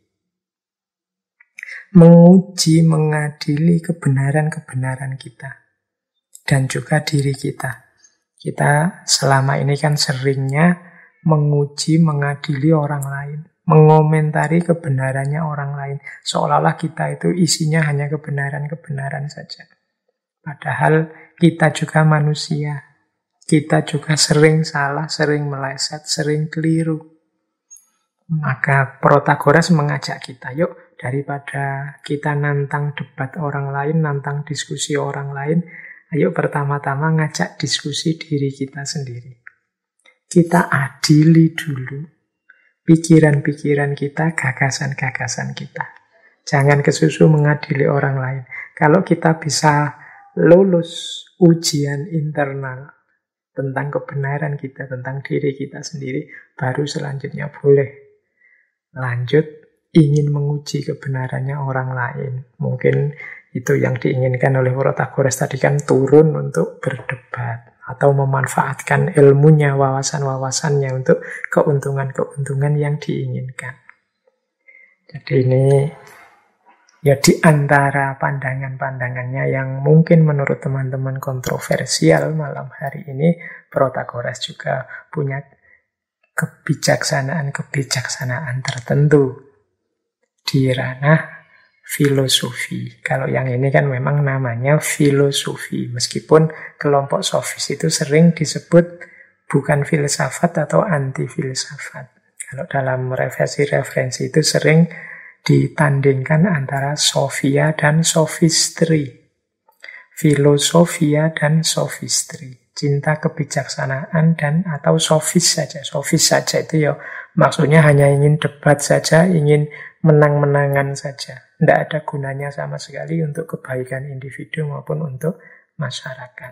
Menguji, mengadili kebenaran-kebenaran kita. Dan juga diri kita. Kita selama ini kan seringnya menguji, mengadili orang lain. Mengomentari kebenarannya orang lain. Seolah-olah kita itu isinya hanya kebenaran-kebenaran saja. Padahal kita juga manusia. Kita juga sering salah, sering meleset, sering keliru. Maka Protagoras mengajak kita, yuk daripada kita nantang debat orang lain, nantang diskusi orang lain, ayo pertama-tama ngajak diskusi diri kita sendiri. Kita adili dulu pikiran-pikiran kita, gagasan-gagasan kita. Jangan kesusu mengadili orang lain. Kalau kita bisa lulus ujian internal tentang kebenaran kita, tentang diri kita sendiri, baru selanjutnya boleh lanjut ingin menguji kebenarannya orang lain. Mungkin itu yang diinginkan oleh Protagoras tadi kan, turun untuk berdebat atau memanfaatkan ilmunya, wawasan-wawasannya untuk keuntungan-keuntungan yang diinginkan. Jadi ini ya di antara pandangan-pandangannya yang mungkin menurut teman-teman kontroversial malam hari ini, Protagoras juga punya kebijaksanaan-kebijaksanaan tertentu di ranah filosofi. Kalau yang ini kan memang namanya filosofi, meskipun kelompok sofis itu sering disebut bukan filsafat atau anti filsafat. Kalau dalam referensi itu sering ditandingkan antara sofia dan sophistry, filosofia dan sophistry. Cinta kebijaksanaan dan atau sofis saja. Sofis saja itu ya maksudnya hanya ingin debat saja, ingin menang-menangan saja. Tidak ada gunanya sama sekali untuk kebaikan individu maupun untuk masyarakat.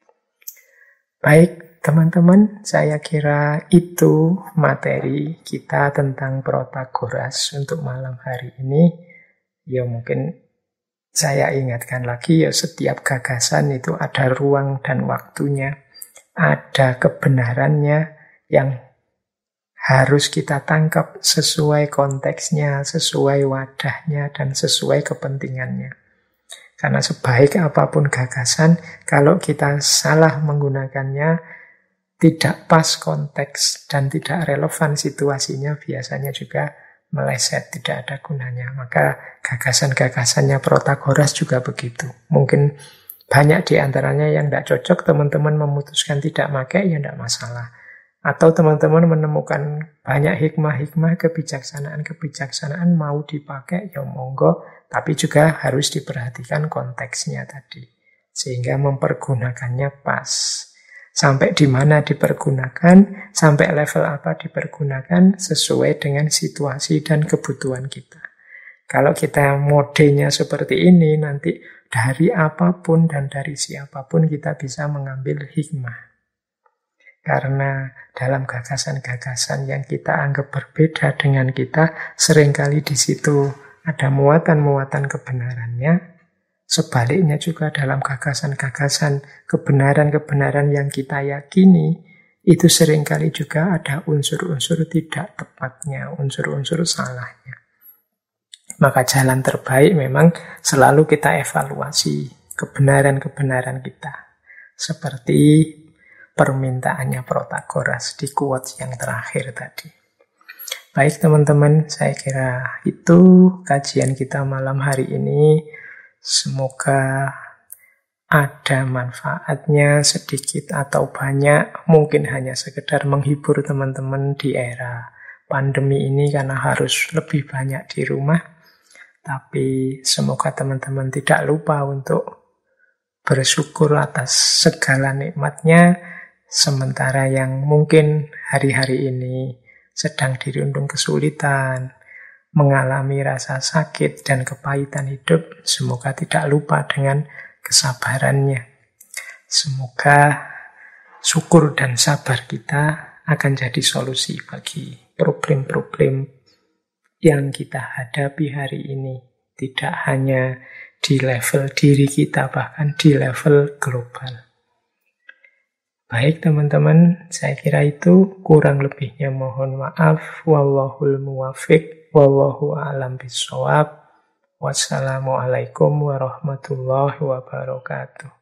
Baik teman-teman, saya kira itu materi kita tentang Protagoras untuk malam hari ini. Ya mungkin saya ingatkan lagi ya, setiap gagasan itu ada ruang dan waktunya. ada kebenarannya yang harus kita tangkap sesuai konteksnya, sesuai wadahnya, dan sesuai kepentingannya. Karena sebaik apapun gagasan, kalau kita salah menggunakannya, tidak pas konteks dan tidak relevan situasinya, biasanya juga meleset, tidak ada gunanya. Maka gagasan-gagasannya Protagoras juga begitu. Mungkin banyak di antaranya yang tidak cocok, teman-teman memutuskan tidak pakai, ya tidak masalah. Atau teman-teman menemukan banyak hikmah-hikmah, kebijaksanaan-kebijaksanaan mau dipakai, ya monggo. Tapi juga harus diperhatikan konteksnya tadi. Sehingga mempergunakannya pas. Sampai di mana dipergunakan, sampai level apa dipergunakan, sesuai dengan situasi dan kebutuhan kita. Kalau kita modenya seperti ini, nanti dari apapun dan dari siapapun kita bisa mengambil hikmah. Karena dalam gagasan-gagasan yang kita anggap berbeda dengan kita, seringkali di situ ada muatan-muatan kebenarannya. Sebaliknya juga dalam gagasan-gagasan kebenaran-kebenaran yang kita yakini, itu seringkali juga ada unsur-unsur tidak tepatnya, unsur-unsur salahnya. Maka jalan terbaik memang selalu kita evaluasi kebenaran-kebenaran kita. Seperti permintaannya Protagoras di quotes yang terakhir tadi. Baik teman-teman, saya kira itu kajian kita malam hari ini. Semoga ada manfaatnya sedikit atau banyak. Mungkin hanya sekedar menghibur teman-teman di era pandemi ini karena harus lebih banyak di rumah. Tapi semoga teman-teman tidak lupa untuk bersyukur atas segala nikmatnya. Sementara yang mungkin hari-hari ini sedang dirundung kesulitan, mengalami rasa sakit dan kepahitan hidup, semoga tidak lupa dengan kesabarannya. Semoga syukur dan sabar kita akan jadi solusi bagi problem-problem yang kita hadapi hari ini. Tidak hanya di level diri kita, bahkan di level global. Baik teman-teman, saya kira itu, kurang lebihnya mohon maaf. Wallahul muwafiq, wallahu a'lam bishawab. Wassalamualaikum warahmatullahi wabarakatuh.